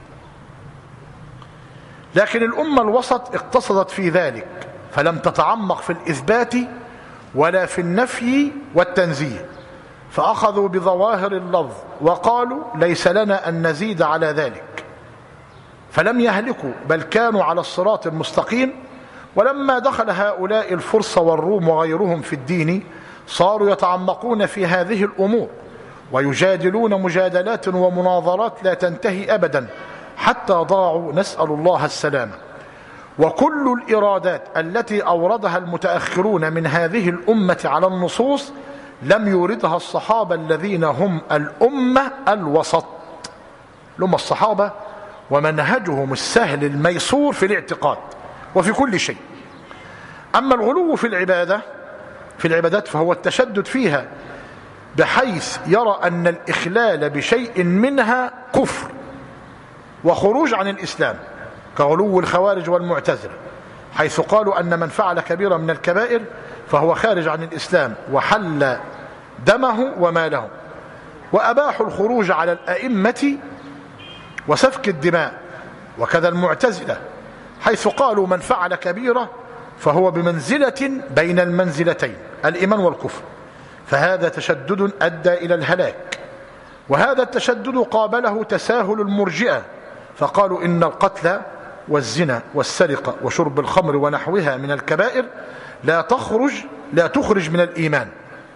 لكن الأمة الوسط اقتصدت في ذلك، فلم تتعمق في الإثبات ولا في النفي والتنزيه، فأخذوا بظواهر اللفظ وقالوا ليس لنا أن نزيد على ذلك، فلم يهلكوا بل كانوا على الصراط المستقيم. ولما دخل هؤلاء الفرس والروم وغيرهم في الدين صاروا يتعمقون في هذه الأمور ويجادلون مجادلات ومناظرات لا تنتهي أبدا حتى ضاعوا، نسأل الله السلامة. وكل الإرادات التي أوردها المتأخرون من هذه الأمة على النصوص لم يوردها الصحابة الذين هم الأمة الوسط، لهم الصحابة ومنهجهم السهل الميسور في الاعتقاد وفي كل شيء. أما الغلو في العبادات فهو التشدد فيها بحيث يرى أن الإخلال بشيء منها كفر وخروج عن الإسلام، كغلو الخوارج والمعتزلة، حيث قالوا أن من فعل كبيرة من الكبائر فهو خارج عن الإسلام وحل دمه وماله، وأباحوا الخروج على الأئمة وسفك الدماء. وكذا المعتزلة حيث قالوا من فعل كبيرة فهو بمنزلة بين المنزلتين، الإيمان والكفر، فهذا تشدد أدى إلى الهلاك. وهذا التشدد قابله تساهل المرجئة، فقالوا إن القتل والزنا والسرقة وشرب الخمر ونحوها من الكبائر لا تخرج من الإيمان.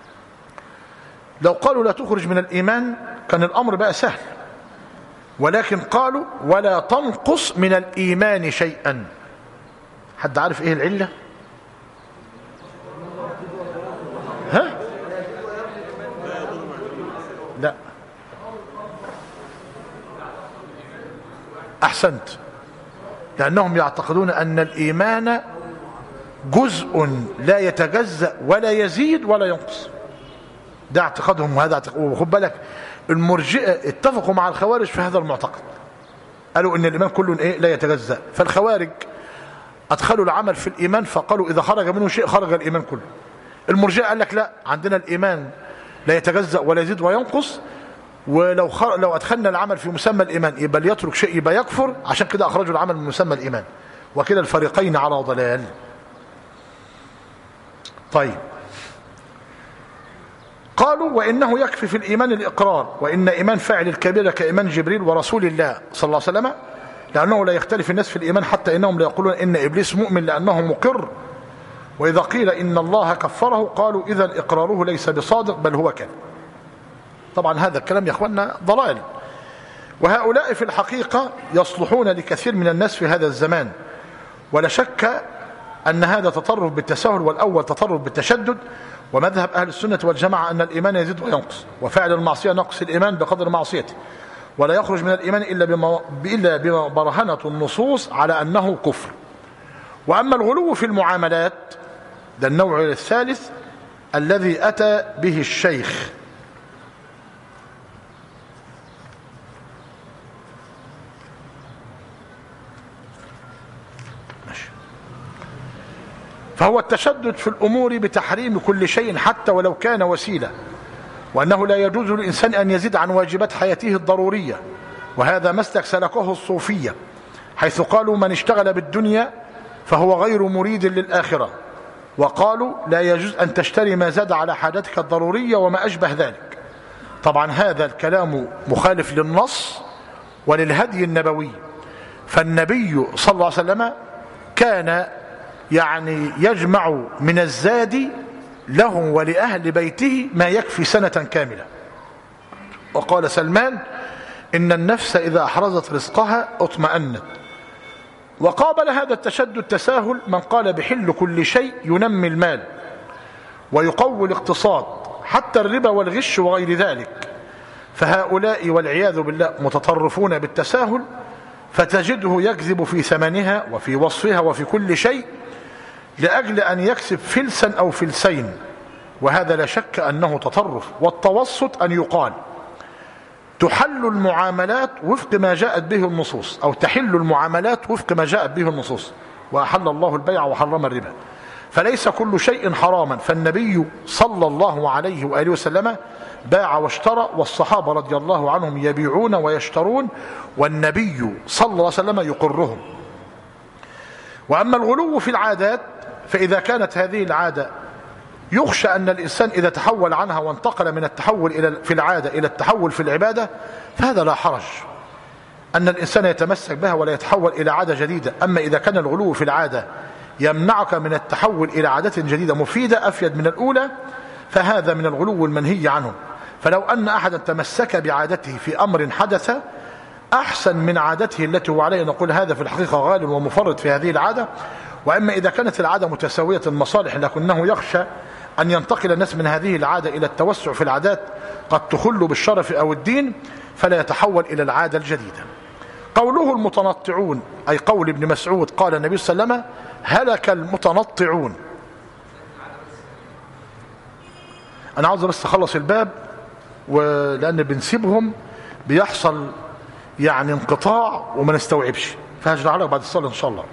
لو قالوا لا تخرج من الإيمان كان الأمر بقى سهل، ولكن قالوا ولا تنقص من الإيمان شيئا. حد عارف إيه العلة؟ ها؟ لا، أحسنت، لأنهم يعتقدون أن الإيمان جزء لا يتجزأ ولا يزيد ولا ينقص. ده اعتقادهم، وهذا وخد بالك المرجئة اتفقوا مع الخوارج في هذا المعتقد، قالوا ان الايمان كله لا يتجزأ. فالخوارج ادخلوا العمل في الايمان فقالوا اذا خرج منه شيء خرج الايمان كله. المرجئة قال لك لا، عندنا الايمان لا يتجزأ ولا يزيد وينقص، لو ادخلنا العمل في مسمى الايمان يبقى اللي يترك شيء يبقى يكفر، عشان كده اخرجوا العمل من مسمى الايمان، وكلا الفريقين على ضلال. طيب، قالوا وإنه يكفي في الإيمان الإقرار، وإن إيمان فاعل الكبيرة كإيمان جبريل ورسول الله صلى الله عليه وسلم لأنه لا يختلف الناس في الإيمان حتى إنهم لا يقولون إن إبليس مؤمن لأنه مقر، وإذا قيل إن الله كفره قالوا إذا إقراره ليس بصادق بل هو كذب. طبعا هذا الكلام يا أخوانا ضلال، وهؤلاء في الحقيقة يصلحون لكثير من الناس في هذا الزمان، ولا شك أن هذا تطرف بالتساهل، والأول تطرف بالتشدد. ومذهب أهل السنة والجماعة أن الإيمان يزيد وينقص، وفعل المعصية نقص الإيمان بقدر معصيته، ولا يخرج من الإيمان إلا بما برهنت النصوص على أنه كفر. وأما الغلو في المعاملات، ده النوع الثالث الذي أتى به الشيخ. فهو التشدد في الأمور بتحريم كل شيء حتى ولو كان وسيلة، وأنه لا يجوز للإنسان أن يزيد عن واجبات حياته الضرورية، وهذا مسلك سلكه الصوفية، حيث قالوا من اشتغل بالدنيا فهو غير مريد للآخرة، وقالوا لا يجوز أن تشتري ما زاد على حاجتك الضرورية وما أشبه ذلك. طبعا هذا الكلام مخالف للنص وللهدي النبوي، فالنبي صلى الله عليه وسلم كان يجمع من الزاد له ولأهل بيته ما يكفي سنة كاملة. وقال سلمان إن النفس إذا أحرزت رزقها اطمأنت. وقابل هذا التشدد تساهل من قال بحل كل شيء ينمي المال ويقوي الاقتصاد حتى الربا والغش وغير ذلك، فهؤلاء والعياذ بالله متطرفون بالتساهل، فتجده يكذب في ثمنها وفي وصفها وفي كل شيء لأجل أن يكسب فلسا أو فلسين، وهذا لا شك أنه تطرف. والتوسط أن يقال تحل المعاملات وفق ما جاءت به النصوص، أو تحل المعاملات وفق ما جاءت به النصوص، وأحل الله البيع وحرم الربا، فليس كل شيء حراما. فالنبي صلى الله عليه وآله وسلم باع واشترى، والصحابة رضي الله عنهم يبيعون ويشترون، والنبي صلى الله عليه وسلم يقرهم. وأما الغلو في العادات، فإذا كانت هذه العادة يخشى أن الإنسان إذا تحول عنها وانتقل من التحول في العادة إلى التحول في العبادة، فهذا لا حرج أن الإنسان يتمسك بها ولا يتحول إلى عادة جديدة. أما إذا كان الغلو في العادة يمنعك من التحول إلى عادة جديدة مفيدة أفيد من الأولى، فهذا من الغلو المنهي عنه. فلو أن أحدا تمسك بعادته في أمر حدث أحسن من عادته التي هو عليه، نقول هذا في الحقيقة غال ومفرط في هذه العادة. وأما إذا كانت العادة متساوية المصالح، لكنه يخشى أن ينتقل الناس من هذه العادة إلى التوسع في العادات قد تخل بالشرف أو الدين، فلا يتحول إلى العادة الجديدة. قوله المتنطعون، أي قول ابن مسعود قال النبي صلى الله عليه وسلم هلك المتنطعون. أنا عاوز بس أخلص الباب، ولأن بنسيبهم بيحصل انقطاع وما نستوعبش، فهجرع لك بعد الصلاة إن شاء الله.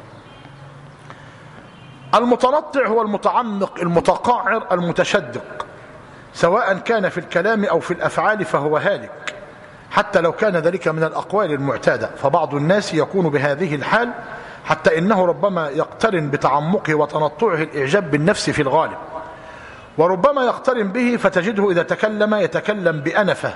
المتنطع هو المتعمق المتقعر المتشدق، سواء كان في الكلام أو في الأفعال فهو هالك، حتى لو كان ذلك من الأقوال المعتادة. فبعض الناس يكون بهذه الحال حتى إنه ربما يقترن بتعمقه وتنطعه الإعجاب بالنفس في الغالب، وربما يقترن به فتجده إذا تكلم يتكلم بأنفه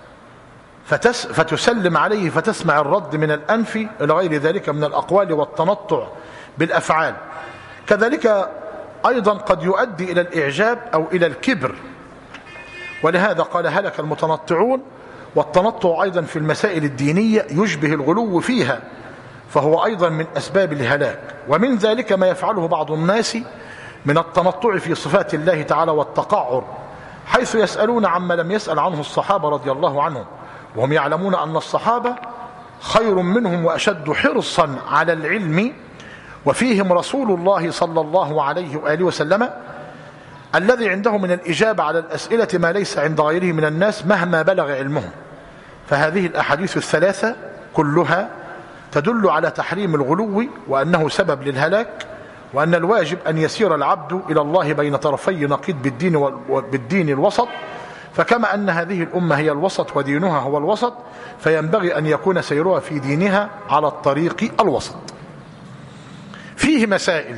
فتسلم عليه فتسمع الرد من الأنف إلى غير ذلك من الأقوال والتنطع بالأفعال. كذلك أيضا قد يؤدي إلى الإعجاب أو إلى الكبر، ولهذا قال هلك المتنطعون. والتنطع أيضا في المسائل الدينية يشبه الغلو فيها، فهو أيضا من أسباب الهلاك. ومن ذلك ما يفعله بعض الناس من التنطع في صفات الله تعالى والتقعر، حيث يسألون عما لم يسأل عنه الصحابة رضي الله عنهم، وهم يعلمون أن الصحابة خير منهم وأشد حرصا على العلم، وفيهم رسول الله صلى الله عليه وآله وسلم الذي عنده من الإجابة على الأسئلة ما ليس عند غيره من الناس مهما بلغ علمهم. فهذه الأحاديث الثلاثة كلها تدل على تحريم الغلو، وأنه سبب للهلاك، وأن الواجب أن يسير العبد إلى الله بين طرفي نقيض بالدين الوسط. فكما أن هذه الأمة هي الوسط ودينها هو الوسط، فينبغي أن يكون سيرها في دينها على الطريق الوسط. فيه مسائل.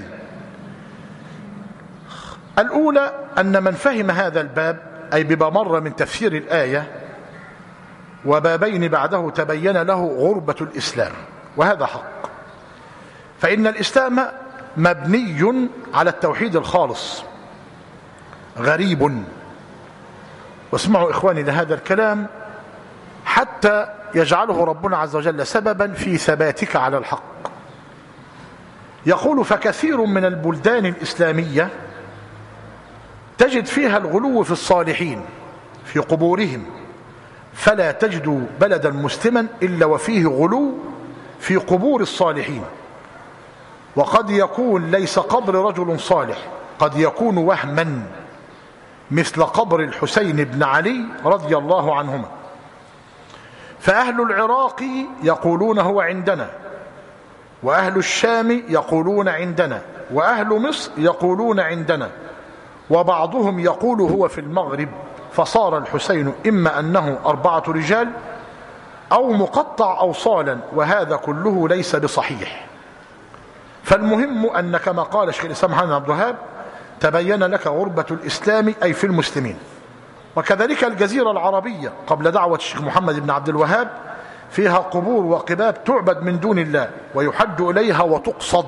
الأولى أن من فهم هذا الباب، أي بما مر من تفسير الآية وبابين بعده، تبين له غربة الإسلام، وهذا حق. فإن الإسلام مبني على التوحيد الخالص. غريب، واسمعوا إخواني لهذا الكلام حتى يجعله ربنا عز وجل سببا في ثباتك على الحق. يقول: فكثير من البلدان الإسلامية تجد فيها الغلو في الصالحين في قبورهم، فلا تجد بلدا مسلما إلا وفيه غلو في قبور الصالحين. وقد يكون ليس قبر رجل صالح، قد يكون وهما، مثل قبر الحسين بن علي رضي الله عنهما. فأهل العراق يقولون هو عندنا، وأهل الشام يقولون عندنا، وأهل مصر يقولون عندنا، وبعضهم يقول هو في المغرب. فصار الحسين إما أنه 4 رجال أو مقطع أوصالا، وهذا كله ليس بصحيح. فالمهم أن كما قال شيخ الإسلام محمد بن عبد الوهاب: تبين لك غربة الإسلام أي في المسلمين. وكذلك الجزيرة العربية قبل دعوة الشيخ محمد بن عبد الوهاب فيها قبور وقباب تعبد من دون الله ويحج إليها وتقصد،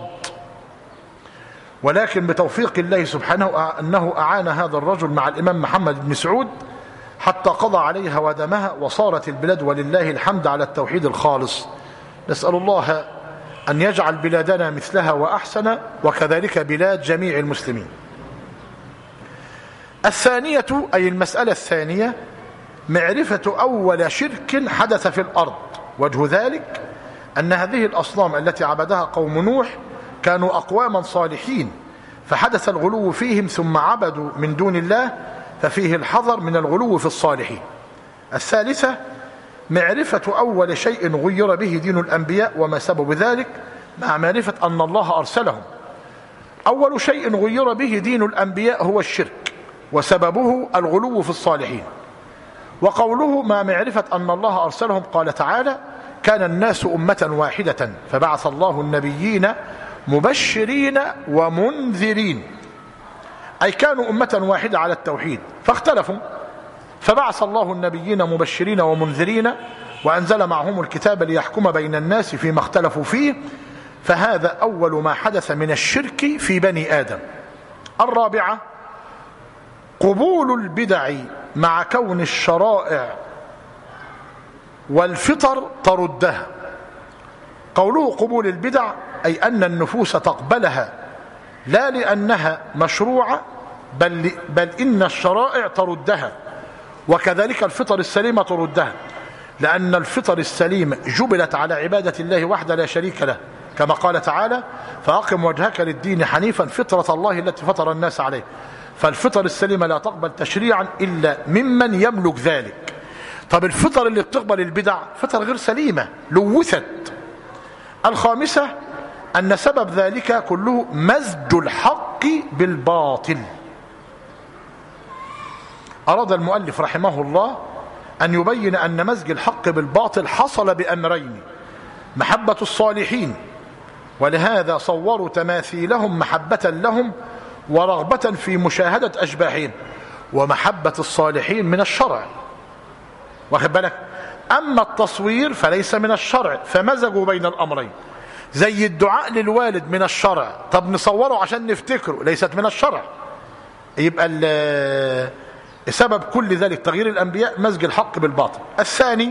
ولكن بتوفيق الله سبحانه أنه أعان هذا الرجل مع الإمام محمد بن سعود حتى قضى عليها ودمها، وصارت البلاد ولله الحمد على التوحيد الخالص. نسأل الله أن يجعل بلادنا مثلها وأحسن، وكذلك بلاد جميع المسلمين. الثانية، أي المسألة الثانية، معرفة أول شرك حدث في الأرض. وجه ذلك أن هذه الأصنام التي عبدها قوم نوح كانوا أقواما صالحين، فحدث الغلو فيهم ثم عبدوا من دون الله، ففيه الحذر من الغلو في الصالحين. الثالثة، معرفة أول شيء غير به دين الأنبياء وما سبب ذلك، مع معرفة أن الله أرسلهم. أول شيء غير به دين الأنبياء هو الشرك، وسببه الغلو في الصالحين. وقوله مع معرفة أن الله أرسلهم، قال تعالى: كان الناس أمة واحدة فبعث الله النبيين مبشرين ومنذرين، أي كانوا أمة واحدة على التوحيد فاختلفوا، فبعث الله النبيين مبشرين ومنذرين وأنزل معهم الكتاب ليحكم بين الناس فيما اختلفوا فيه، فهذا أول ما حدث من الشرك في بني آدم. الرابعة، قبول البدع مع كون الشرائع والفطر تردها. قوله قبول البدع أي أن النفوس تقبلها لا لأنها مشروعة، بل إن الشرائع تردها، وكذلك الفطر السليمة تردها، لأن الفطر السليمة جبلت على عبادة الله وحده لا شريك له، كما قال تعالى: فأقم وجهك للدين حنيفا فطرة الله التي فطر الناس عليه. فالفطر السليمة لا تقبل تشريعا إلا ممن يملك ذلك. طب الفطر اللي بتقبل البدع فطر غير سليمة، لوثت. الخامسة، أن سبب ذلك كله مزج الحق بالباطل. أراد المؤلف رحمه الله أن يبين أن مزج الحق بالباطل حصل بأمرين: محبة الصالحين، ولهذا صوروا تماثيلهم محبة لهم ورغبة في مشاهدة أشباحهم، ومحبة الصالحين من الشرع، واخد بالك؟ أما التصوير فليس من الشرع، فمزجوا بين الأمرين. زي الدعاء للوالد من الشرع، طب نصوره عشان نفتكره، ليست من الشرع. يبقى سبب كل ذلك تغيير الأنبياء مزج الحق بالباطل. الثاني،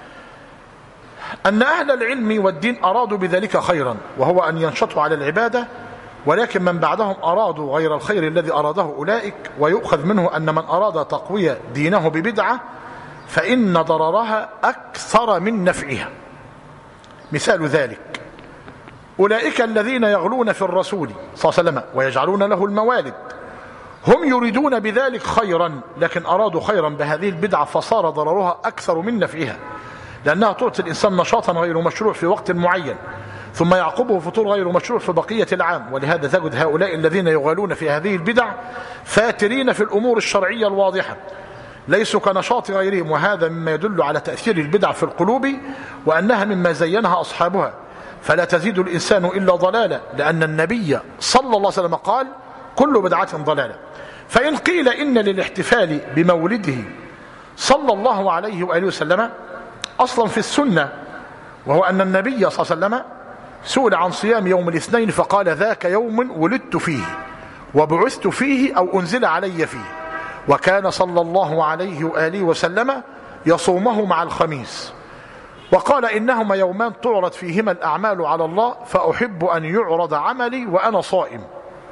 أن أهل العلم والدين أرادوا بذلك خيرا، وهو أن ينشطوا على العبادة، ولكن من بعدهم أرادوا غير الخير الذي أراده أولئك. ويؤخذ منه أن من أراد تقوية دينه ببدعة فإن ضررها أكثر من نفعها. مثال ذلك أولئك الذين يغلون في الرسول صلى الله عليه وسلم ويجعلون له الموالد، هم يريدون بذلك خيرا، لكن أرادوا خيرا بهذه البدعة فصار ضررها أكثر من نفعها، لأنها تعطي الإنسان نشاطا غير مشروع في وقت معين، ثم يعقبه فطور غير مشروع في بقية العام. ولهذا تجد هؤلاء الذين يغالون في هذه البدع فاترين في الأمور الشرعية الواضحة، ليسوا كنشاط غيرهم، وهذا مما يدل على تأثير البدع في القلوب، وأنها مما زينها أصحابها، فلا تزيد الإنسان إلا ضلالا، لأن النبي صلى الله عليه وسلم قال: كل بدعة ضلالة. فإن قيل إن للاحتفال بمولده صلى الله عليه وآله وسلم أصلا في السنة، وهو أن النبي صلى الله عليه وسلم سئل عن صيام يوم الاثنين فقال: ذاك يوم ولدت فيه وبعثت فيه أو أنزل علي فيه. وكان صلى الله عليه وآله وسلم يصومه مع الخميس. وقال: إنهما يومان تعرض فيهما الأعمال على الله، فأحب أن يعرض عملي وأنا صائم.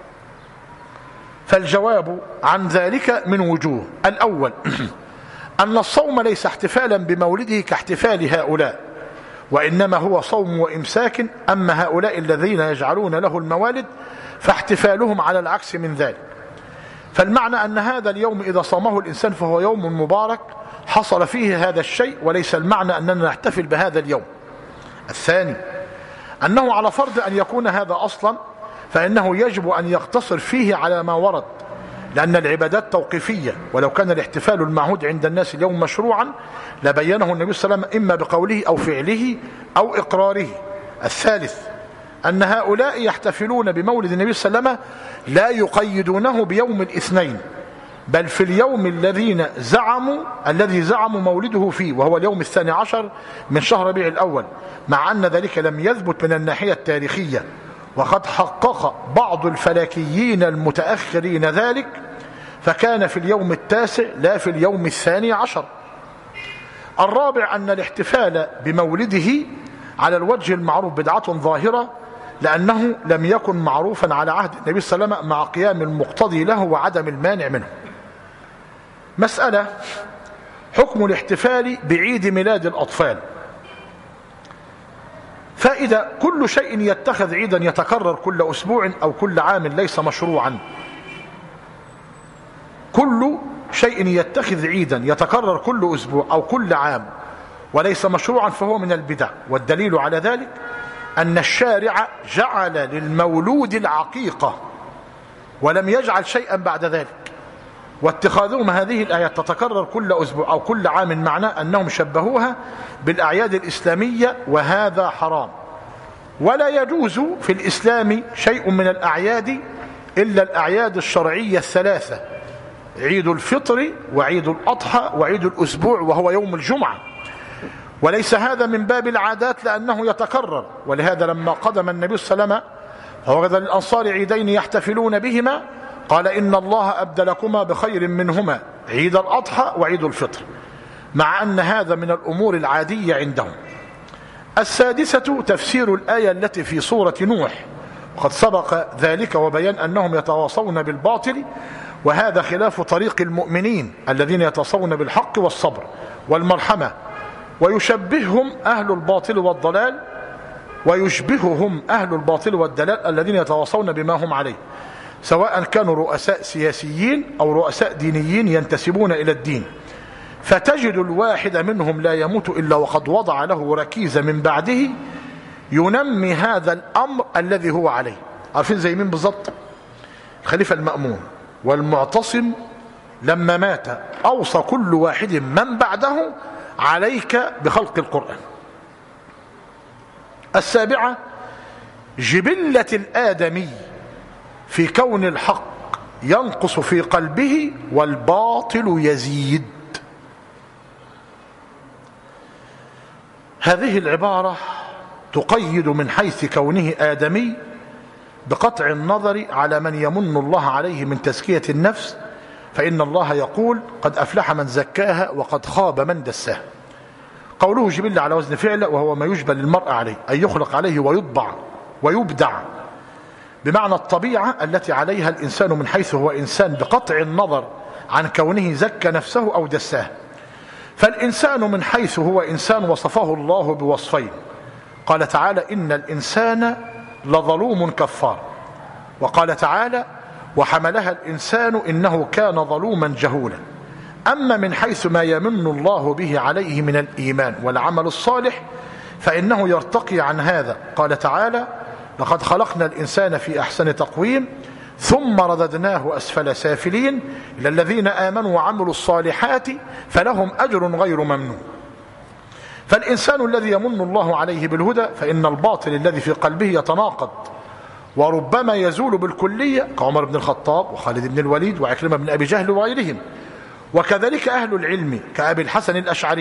فالجواب عن ذلك من وجوه: الأول أن الصوم ليس احتفالا بمولده كاحتفال هؤلاء، وإنما هو صوم وإمساك. أما هؤلاء الذين يجعلون له الموالد فاحتفالهم على العكس من ذلك. فالمعنى أن هذا اليوم إذا صامه الإنسان فهو يوم مبارك حصل فيه هذا الشيء، وليس المعنى أننا نحتفل بهذا اليوم. الثاني أنه على فرض أن يكون هذا أصلا، فإنه يجب أن يقتصر فيه على ما ورد، لأن العبادات توقيفية، ولو كان الاحتفال المعهود عند الناس اليوم مشروعا لبينه النبي صلى الله عليه وسلم إما بقوله أو فعله أو إقراره. الثالث أن هؤلاء يحتفلون بمولد النبي صلى الله عليه وسلم لا يقيدونه بيوم الاثنين، بل في اليوم الذي زعموا مولده فيه، وهو اليوم 12 من شهر ربيع الأول، مع أن ذلك لم يثبت من الناحية التاريخية، وقد حقق بعض الفلكيين المتأخرين ذلك، فكان في اليوم 9 لا في اليوم 12. الرابع أن الاحتفال بمولده على الوجه المعروف بدعة ظاهرة، لأنه لم يكن معروفا على عهد النبي صلى الله عليه وسلم مع قيام المقتضي له وعدم المانع منه. مسألة: حكم الاحتفال بعيد ميلاد الأطفال. فإذا كل شيء يتخذ عيدا يتكرر كل أسبوع أو كل عام ليس مشروعا. كل شيء يتخذ عيدا يتكرر كل أسبوع أو كل عام وليس مشروعا فهو من البدع. والدليل على ذلك أن الشارع جعل للمولود العقيقة ولم يجعل شيئا بعد ذلك. واتخاذهم هذه الآيات تتكرر كل أسبوع أو كل عام معناه أنهم شبهوها بالأعياد الإسلامية، وهذا حرام. ولا يجوز في الإسلام شيء من الأعياد إلا الأعياد الشرعية الثلاثة: عيد الفطر وعيد الأضحى وعيد الأسبوع وهو يوم الجمعة. وليس هذا من باب العادات لأنه يتكرر. ولهذا لما قدم النبي صلى الله عليه وسلم ووجد للأنصار عيدين يحتفلون بهما قال: إن الله أبدلكما بخير منهما عيد الأضحى وعيد الفطر، مع أن هذا من الأمور العادية عندهم. السادسة تفسير الآية التي في سورة نوح، وقد سبق ذلك وبيان أنهم يتواصون بالباطل، وهذا خلاف طريق المؤمنين الذين يتواصون بالحق والصبر والمرحمة. ويشبههم أهل الباطل والضلال الذين يتواصون بما هم عليه، سواء كانوا رؤساء سياسيين أو رؤساء دينيين ينتسبون إلى الدين. فتجد الواحد منهم لا يموت إلا وقد وضع له ركيزة من بعده ينمي هذا الأمر الذي هو عليه. عارفين زي مين بالضبط؟ الخليفة المأمون والمعتصم لما مات أوصى كل واحد من بعده: عليك بخلق القرآن. السابعة جبلة الآدمي في كون الحق ينقص في قلبه والباطل يزيد. هذه العبارة تقيد من حيث كونه آدمي بقطع النظر على من يمن الله عليه من تزكية النفس، فإن الله يقول: قد أفلح من زكاها وقد خاب من دساها. قوله جبل على وزن فعل، وهو ما يجبل المرء عليه، أي يخلق عليه ويطبع ويبدع، بمعنى الطبيعة التي عليها الإنسان من حيث هو إنسان بقطع النظر عن كونه زكى نفسه أو دساه. فالإنسان من حيث هو إنسان وصفه الله بوصفين، قال تعالى: إن الإنسان لظلوم كفار، وقال تعالى: وحملها الإنسان إنه كان ظلوما جهولا. أما من حيث ما يمن الله به عليه من الإيمان والعمل الصالح فإنه يرتقي عن هذا. قال تعالى: لقد خلقنا الإنسان في أحسن تقويم ثم رددناه أسفل سافلين إلى الذين آمنوا وعملوا الصالحات فلهم أجر غير ممنون. فالإنسان الذي يمن الله عليه بالهدى فإن الباطل الذي في قلبه يتناقض وربما يزول بالكلية، كعمر بن الخطاب وخالد بن الوليد وعكرمة بن أبي جهل وغيرهم. وكذلك أهل العلم كأبي الحسن الأشعري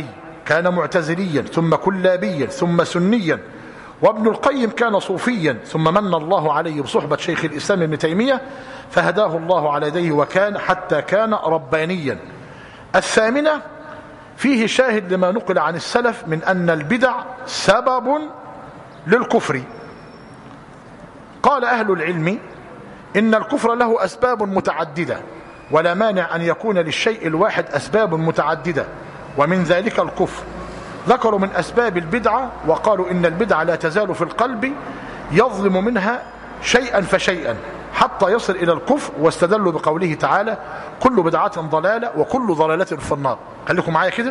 كان معتزليا ثم كلابيا ثم سنيا، وابن القيم كان صوفيا ثم من الله عليه بصحبة شيخ الإسلام ابن تيمية فهداه الله على يديه وكان حتى كان ربانيا. الثامنة فيه شاهد لما نقل عن السلف من أن البدع سبب للكفر. قال أهل العلم إن الكفر له أسباب متعددة، ولا مانع أن يكون للشيء الواحد أسباب متعددة، ومن ذلك الكفر. ذكروا من أسباب البدعة وقالوا إن البدعة لا تزال في القلب يظلم منها شيئا فشيئا حتى يصل إلى الكفر، واستدلوا بقوله تعالى: كل بدعة ضلالة وكل ضلالة في النار. خليكم معايا كده،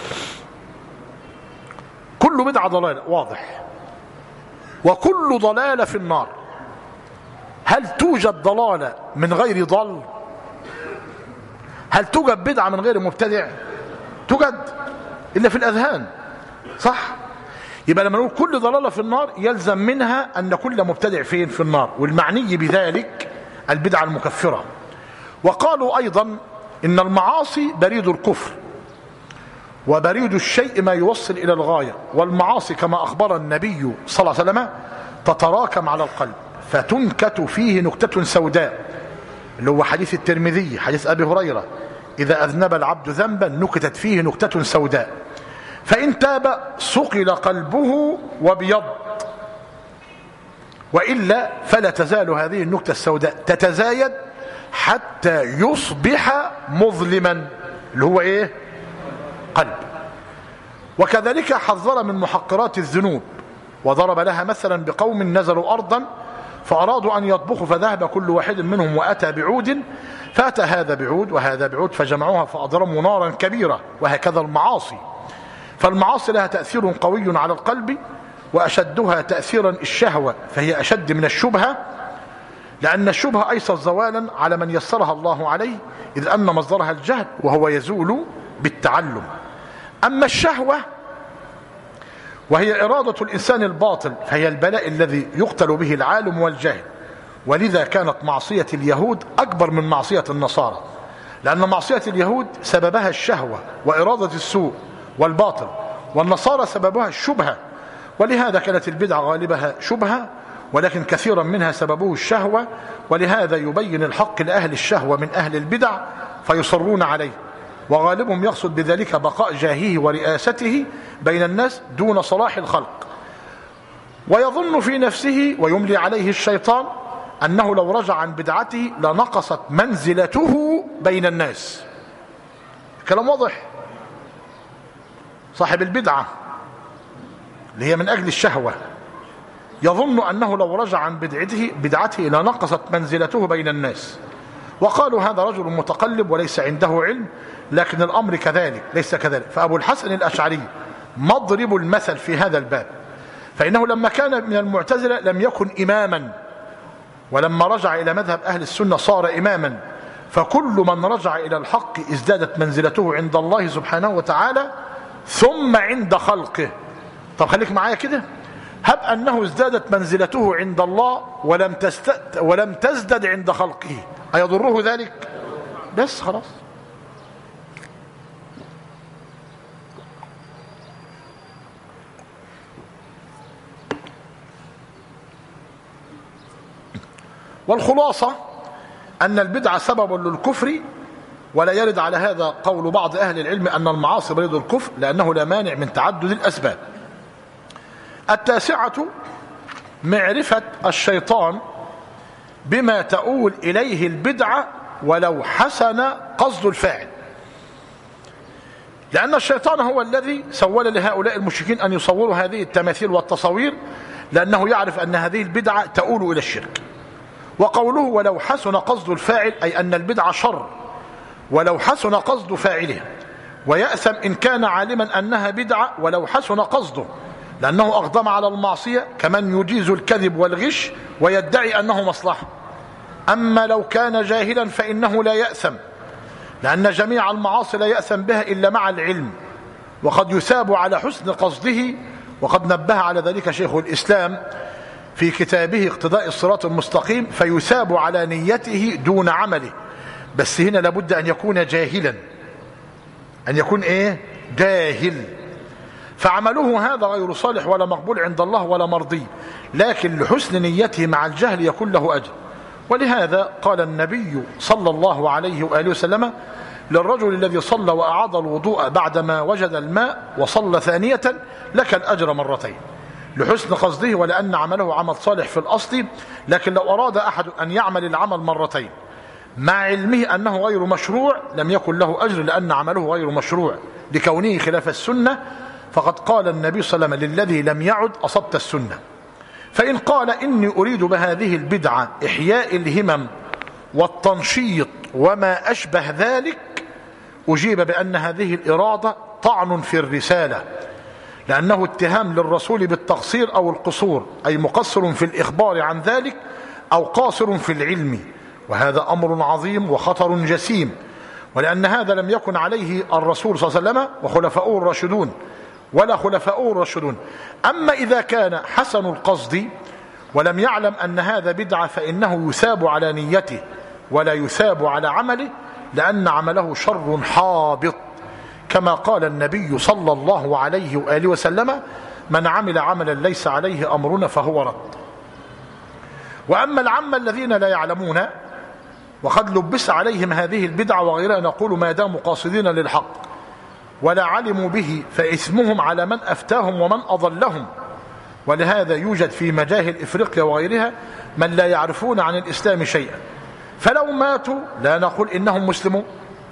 كل بدعة ضلالة واضح، وكل ضلالة في النار. هل توجد ضلالة من غير ضل؟ هل توجد بدعة من غير مبتدع؟ توجد، إلا في الأذهان، صح؟ يبقى لما نقول كل ضلالة في النار يلزم منها أن كل مبتدع فين؟ في النار، والمعني بذلك البدعة المكفرة. وقالوا أيضا إن المعاصي بريد الكفر، وبريد الشيء ما يوصل إلى الغاية، والمعاصي كما أخبر النبي صلى الله عليه وسلم تتراكم على القلب فتنكت فيه نكتة سوداء، اللي هو حديث الترمذي حديث أبي هريرة: إذا أذنب العبد ذنبا نكتت فيه نكتة سوداء فإن تاب صقل قلبه وابيض، وإلا فلا تزال هذه النكتة السوداء تتزايد حتى يصبح مظلما، اللي هو إيه؟ قلب. وكذلك حذر من محقرات الذنوب، وضرب لها مثلا بقوم نزلوا أرضا فأرادوا أن يطبخوا فذهب كل واحد منهم وأتى بعود، فأتى هذا بعود وهذا بعود فجمعوها فأضرموا نارا كبيرة. وهكذا المعاصي، فالمعاصي لها تأثير قوي على القلب، وأشدها تأثيرا الشهوة، فهي أشد من الشبهة، لأن الشبهة أيسر زوالا على من يسرها الله عليه، إذ أن مصدرها الجهل وهو يزول بالتعلم. أما الشهوة وهي إرادة الإنسان الباطل فهي البلاء الذي يقتل به العالم والجاهل، ولذا كانت معصية اليهود أكبر من معصية النصارى، لأن معصية اليهود سببها الشهوة وإرادة السوء والباطل، والنصارى سببها الشبهة، ولهذا كانت البدعة غالبها شبهة، ولكن كثيرا منها سببه الشهوة. ولهذا يبين الحق لأهل الشهوة من أهل البدع فيصرون عليه، وغالبهم يقصد بذلك بقاء جاهه ورئاسته بين الناس دون صلاح الخلق، ويظن في نفسه ويملي عليه الشيطان أنه لو رجع عن بدعته لنقصت منزلته بين الناس. كلام واضح. صاحب البدعة اللي هي من أجل الشهوة يظن أنه لو رجع عن بدعته لنقصت منزلته بين الناس، وقالوا هذا رجل متقلب وليس عنده علم، لكن الأمر كذلك ليس كذلك. فأبو الحسن الأشعري مضرب المثل في هذا الباب، فإنه لما كان من المعتزلة لم يكن إماما، ولما رجع إلى مذهب أهل السنة صار إماما. فكل من رجع إلى الحق ازدادت منزلته عند الله سبحانه وتعالى ثم عند خلقه. طب خليك معايا كده، هب أنه ازدادت منزلته عند الله ولم تزدد عند خلقه، أيضره ذلك؟ بس خلاص. والخلاصة أن البدعة سبب للكفر، ولا يرد على هذا قول بعض أهل العلم أن المعاصي بريد الكفر، لأنه لا مانع من تعدد الأسباب. التاسعة معرفة الشيطان بما تؤول إليه البدعة ولو حسن قصد الفاعل، لأن الشيطان هو الذي سول لهؤلاء المشركين أن يصوروا هذه التماثيل والتصاوير، لأنه يعرف أن هذه البدعة تؤول إلى الشرك. وقوله ولو حسن قصد الفاعل أي أن البدعة شر ولو حسن قصد فاعله، ويأثم إن كان عالما أنها بدعة ولو حسن قصده، لأنه أقدم على المعصية كمن يجيز الكذب والغش ويدعي أنه مصلحة. أما لو كان جاهلا فإنه لا يأثم، لأن جميع المعاصي لا يأثم بها إلا مع العلم، وقد يثاب على حسن قصده، وقد نبه على ذلك شيخ الإسلام في كتابه اقتضاء الصراط المستقيم، فيثاب على نيته دون عمله. بس هنا لابد أن يكون جاهلا، أن يكون إيه؟ جاهل، فعمله هذا غير صالح ولا مقبول عند الله ولا مرضي، لكن لحسن نيته مع الجهل يكون له أجر. ولهذا قال النبي صلى الله عليه وآله وسلم للرجل الذي صلى وأعاد الوضوء بعدما وجد الماء وصلى ثانية: لك الأجر مرتين، لحسن قصده ولأن عمله عمل صالح في الأصل. لكن لو أراد أحد أن يعمل العمل مرتين مع علمه أنه غير مشروع لم يكن له أجر، لأن عمله غير مشروع لكونه خلاف السنة. فقد قال النبي صلى الله عليه وسلم للذي لم يعد: أصبت السنة. فإن قال: إني أريد بهذه البدعة إحياء الهمم والتنشيط وما أشبه ذلك، أجيب بأن هذه الإرادة طعن في الرسالة، لأنه اتهام للرسول بالتقصير أو القصور، أي مقصر في الإخبار عن ذلك أو قاصر في العلم، وهذا أمر عظيم وخطر جسيم. ولأن هذا لم يكن عليه الرسول صلى الله عليه وسلم وخلفاؤه الراشدون ولا خلفاؤه الراشدون. أما إذا كان حسن القصد ولم يعلم أن هذا بدعة فإنه يثاب على نيته ولا يثاب على عمله، لأن عمله شر حابط، كما قال النبي صلى الله عليه وآله وسلم: من عمل عملا ليس عليه أمرنا فهو رد. وأما العامة الذين لا يعلمون وقد لبس عليهم هذه البدعة وغيرها، نقول ما داموا قاصدين للحق ولا علموا به فإثمهم على من أفتاهم ومن أضلهم. ولهذا يوجد في مجاهل إفريقيا وغيرها من لا يعرفون عن الإسلام شيئا، فلو ماتوا لا نقول إنهم مسلمون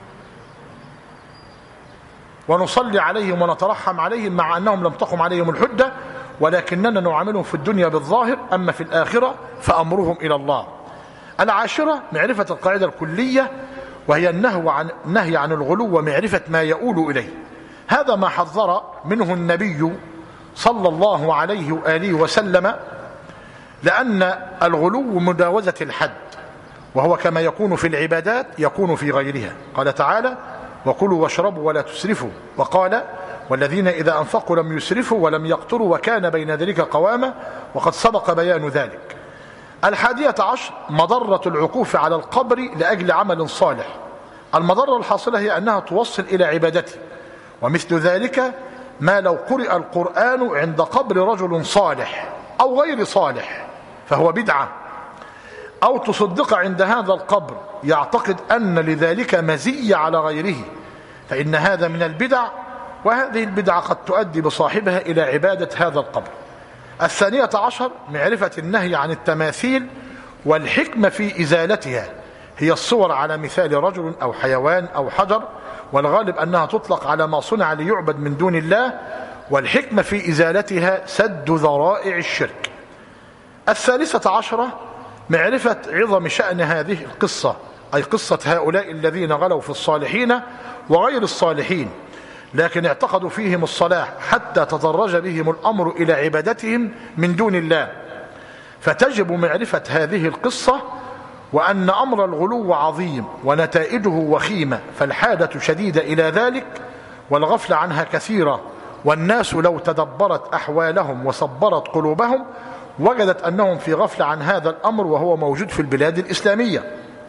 ونصلي عليهم ونترحم عليهم مع أنهم لم تقم عليهم الحجة، ولكننا نعاملهم في الدنيا بالظاهر، أما في الآخرة فأمرهم إلى الله. العاشرة: معرفة القاعدة الكلية، وهي النهي عن الغلو ومعرفة ما يؤول إليه. هذا ما حذر منه النبي صلى الله عليه وآله وسلم، لأن الغلو مجاوزة الحد، وهو كما يكون في العبادات يكون في غيرها. قال تعالى: وكلوا واشربوا ولا تسرفوا. وقال: والذين إذا أنفقوا لم يسرفوا ولم يقتروا وكان بين ذلك قواما، وقد سبق بيان ذلك. 11: مضرة العكوف على القبر لأجل عمل صالح. المضرة الحاصلة هي أنها توصل إلى عبادته، ومثل ذلك ما لو قرئ القرآن عند قبر رجل صالح أو غير صالح فهو بدعة، أو تصدق عند هذا القبر يعتقد أن لذلك مزية على غيره، فإن هذا من البدع، وهذه البدعة قد تؤدي بصاحبها إلى عبادة هذا القبر. 12: معرفة النهي عن التماثيل والحكمة في إزالتها، هي الصور على مثال رجل أو حيوان أو حجر، والغالب أنها تطلق على ما صنع ليعبد من دون الله، والحكمة في إزالتها سد ذرائع الشرك. 13: معرفة عظم شأن هذه القصة، أي قصة هؤلاء الذين غلوا في الصالحين وغير الصالحين، لكن اعتقدوا فيهم الصلاح حتى تدرج بهم الأمر إلى عبادتهم من دون الله، فتجب معرفة هذه القصة، وأن أمر الغلو عظيم ونتائجه وخيمة، فالحاجة شديدة إلى ذلك والغفلة عنها كثيرة، والناس لو تدبرت أحوالهم وصبرت قلوبهم وجدت أنهم في غفلة عن هذا الأمر، وهو موجود في البلاد الإسلامية.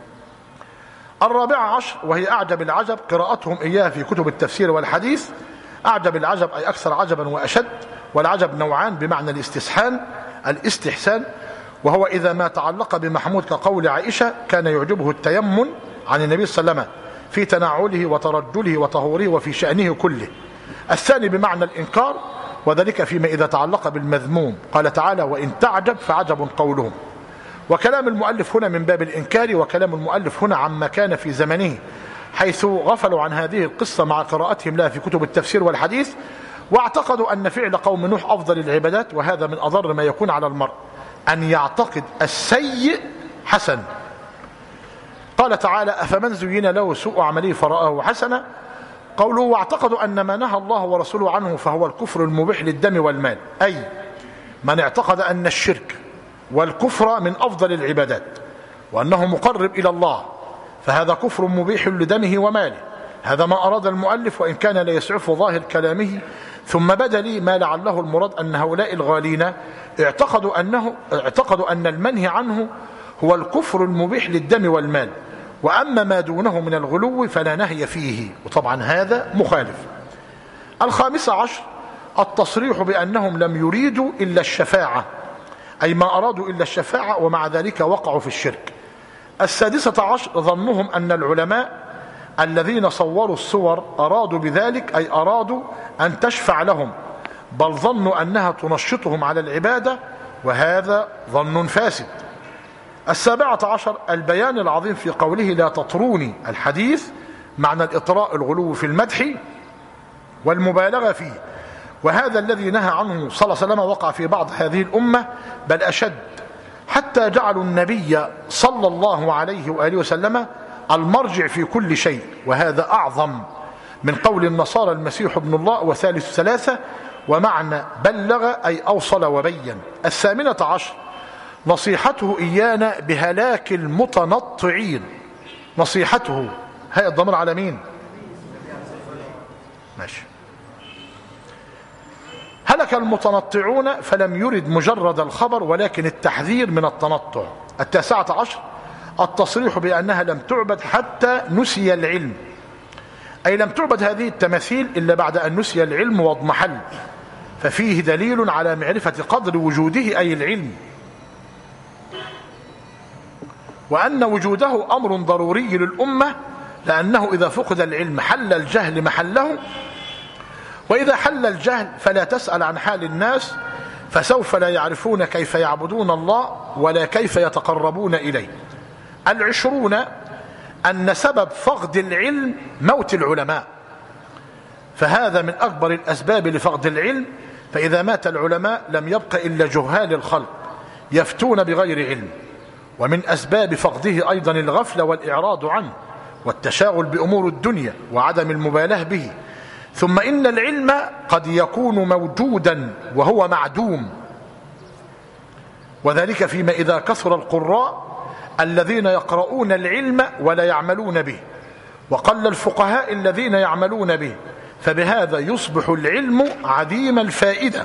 14: وهي أعجب العجب، قراءتهم إياها في كتب التفسير والحديث. أعجب العجب أي أكثر عجبا وأشد، والعجب نوعان بمعنى الاستحسان، وهو إذا ما تعلق بمحمود، كقول عائشة: كان يعجبه التيمن عن النبي صلى الله عليه وسلم في تناوله وترجله وطهوره وفي شأنه كله. الثاني بمعنى الإنكار، وذلك فيما إذا تعلق بالمذموم. قال تعالى: وإن تعجب فعجب قولهم. وكلام المؤلف هنا من باب الإنكار، وكلام المؤلف هنا عما كان في زمنه، حيث غفلوا عن هذه القصة مع قراءتهم لها في كتب التفسير والحديث، واعتقدوا أن فعل قوم نوح أفضل العبادات، وهذا من أضر ما يكون على المرء، أن يعتقد السيء حسن. قال تعالى: أفمن زين له سوء عمله فرآه حسنا. قوله: واعتقدوا أن ما نهى الله ورسوله عنه فهو الكفر المبيح للدم والمال، أي من اعتقد أن الشرك والكفر من أفضل العبادات وأنه مقرب إلى الله، فهذا كفر مبيح لدمه وماله. هذا ما أراد المؤلف، وإن كان لا يسعف ظاهر كلامه. ثم بدا لي ما لعله المراد أن هؤلاء الغالين اعتقدوا أن المنهي عنه هو الكفر المبيح للدم والمال، وأما ما دونه من الغلو فلا نهي فيه، وطبعا هذا مخالف. 15: التصريح بأنهم لم يريدوا إلا الشفاعة، أي ما أرادوا إلا الشفاعة، ومع ذلك وقعوا في الشرك. 16 ظنهم أن العلماء الذين صوروا الصور أرادوا بذلك، أي أرادوا أن تشفع لهم، بل ظنوا أنها تنشطهم على العبادة، وهذا ظن فاسد. 17 البيان العظيم في قوله لا تطروني، الحديث معنى الإطراء، الغلو في المدح والمبالغة فيه، وهذا الذي نهى عنه صلى الله عليه وسلم وقع في بعض هذه الأمة بل أشد، حتى جعلوا النبي صلى الله عليه وآله وسلم المرجع في كل شيء، وهذا أعظم من قول النصارى المسيح ابن الله وثالث ثلاثة، ومعنى بلغ أي أوصل وبين. 18 نصيحته إيانا بهلاك المتنطعين. نصيحته هي الضمير على مين؟ ماشي. هلك المتنطعون، فلم يرد مجرد الخبر ولكن التحذير من التنطع. 19 التصريح بأنها لم تعبد حتى نسي العلم، أي لم تعبد هذه التماثيل إلا بعد أن نسي العلم واضمحل، ففيه دليل على معرفة قدر وجوده أي العلم، وأن وجوده أمر ضروري للأمة، لأنه إذا فقد العلم حل الجهل محله، وإذا حل الجهل فلا تسأل عن حال الناس، فسوف لا يعرفون كيف يعبدون الله ولا كيف يتقربون إليه. 20 أن سبب فقد العلم موت العلماء، فهذا من أكبر الأسباب لفقد العلم، فإذا مات العلماء لم يبق إلا جهال الخلق يفتون بغير علم. ومن أسباب فقده أيضا الغفلة والإعراض عنه والتشاغل بأمور الدنيا وعدم المبالاة به. ثم إن العلم قد يكون موجودا وهو معدوم، وذلك فيما إذا كثر القراء الذين يقرؤون العلم ولا يعملون به، وقل الفقهاء الذين يعملون به، فبهذا يصبح العلم عديم الفائدة،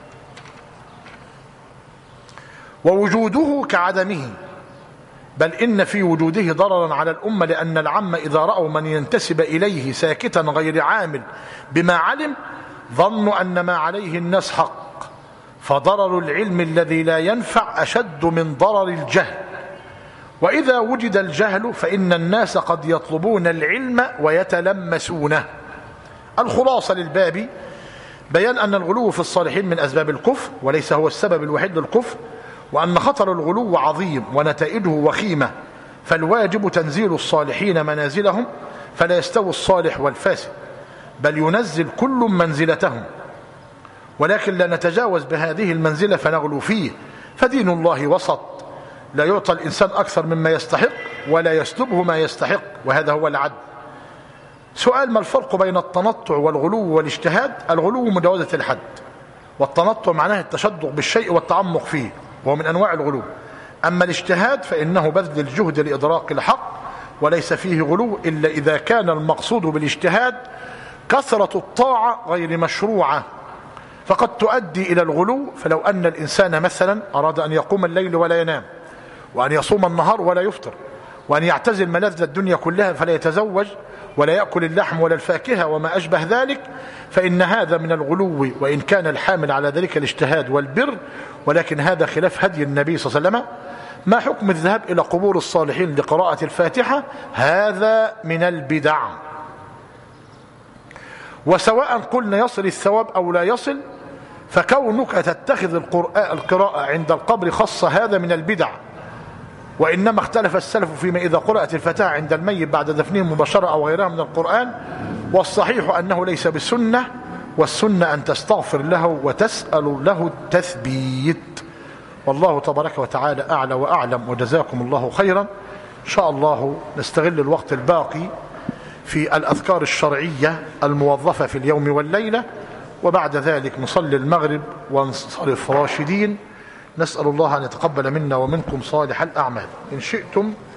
ووجوده كعدمه، بل إن في وجوده ضررا على الأمة، لأن العامة إذا رأوا من ينتسب إليه ساكتا غير عامل بما علم ظنوا أن ما عليه الناس حق، فضرر العلم الذي لا ينفع أشد من ضرر الجهل. وإذا وجد الجهل فإن الناس قد يطلبون العلم ويتلمسونه. الخلاصة للباب بيان أن الغلو في الصالحين من أسباب الكفر، وليس هو السبب الوحيد للكفر، وأن خطر الغلو عظيم ونتائجه وخيمة، فالواجب تنزيل الصالحين منازلهم، فلا يستوي الصالح والفاسد، بل ينزل كل منزلتهم، ولكن لا نتجاوز بهذه المنزلة فنغلو فيه، فدين الله وسط، لا يعطى الإنسان أكثر مما يستحق ولا يسلبه ما يستحق، وهذا هو العدل. سؤال: ما الفرق بين التنطع والغلو والاجتهاد؟ الغلو مجاوزة الحد، والتنطع معناه التشدق بالشيء والتعمق فيه، وهو من أنواع الغلو. أما الاجتهاد فإنه بذل الجهد لإدراك الحق، وليس فيه غلو إلا إذا كان المقصود بالاجتهاد كثرة الطاعة غير مشروعة، فقد تؤدي إلى الغلو. فلو أن الإنسان مثلا أراد أن يقوم الليل ولا ينام، وأن يصوم النهار ولا يفطر، وأن يعتزل ملذ الدنيا كلها فلا يتزوج ولا يأكل اللحم ولا الفاكهة وما أشبه ذلك، فإن هذا من الغلو، وإن كان الحامل على ذلك الاجتهاد والبر، ولكن هذا خلاف هدي النبي صلى الله عليه وسلم. ما حكم الذهاب إلى قبور الصالحين لقراءة الفاتحة؟ هذا من البدع. وسواء قلنا يصل الثواب أو لا يصل، فكونك تتخذ القراءة عند القبر خاصة هذا من البدع. وإنما اختلف السلف فيما إذا قرأت الفاتحة عند الميت بعد دفنه مباشرة أو غيرها من القرآن، والصحيح أنه ليس بسنة، والسنة أن تستغفر له وتسأل له التثبيت. والله تبارك وتعالى أعلى وأعلم، وجزاكم الله خيرا. إن شاء الله نستغل الوقت الباقي في الأذكار الشرعية الموظفة في اليوم والليلة، وبعد ذلك نصلي المغرب ونصرف راشدين. نسأل الله أن يتقبل منا ومنكم صالح الأعمال. إن شئتم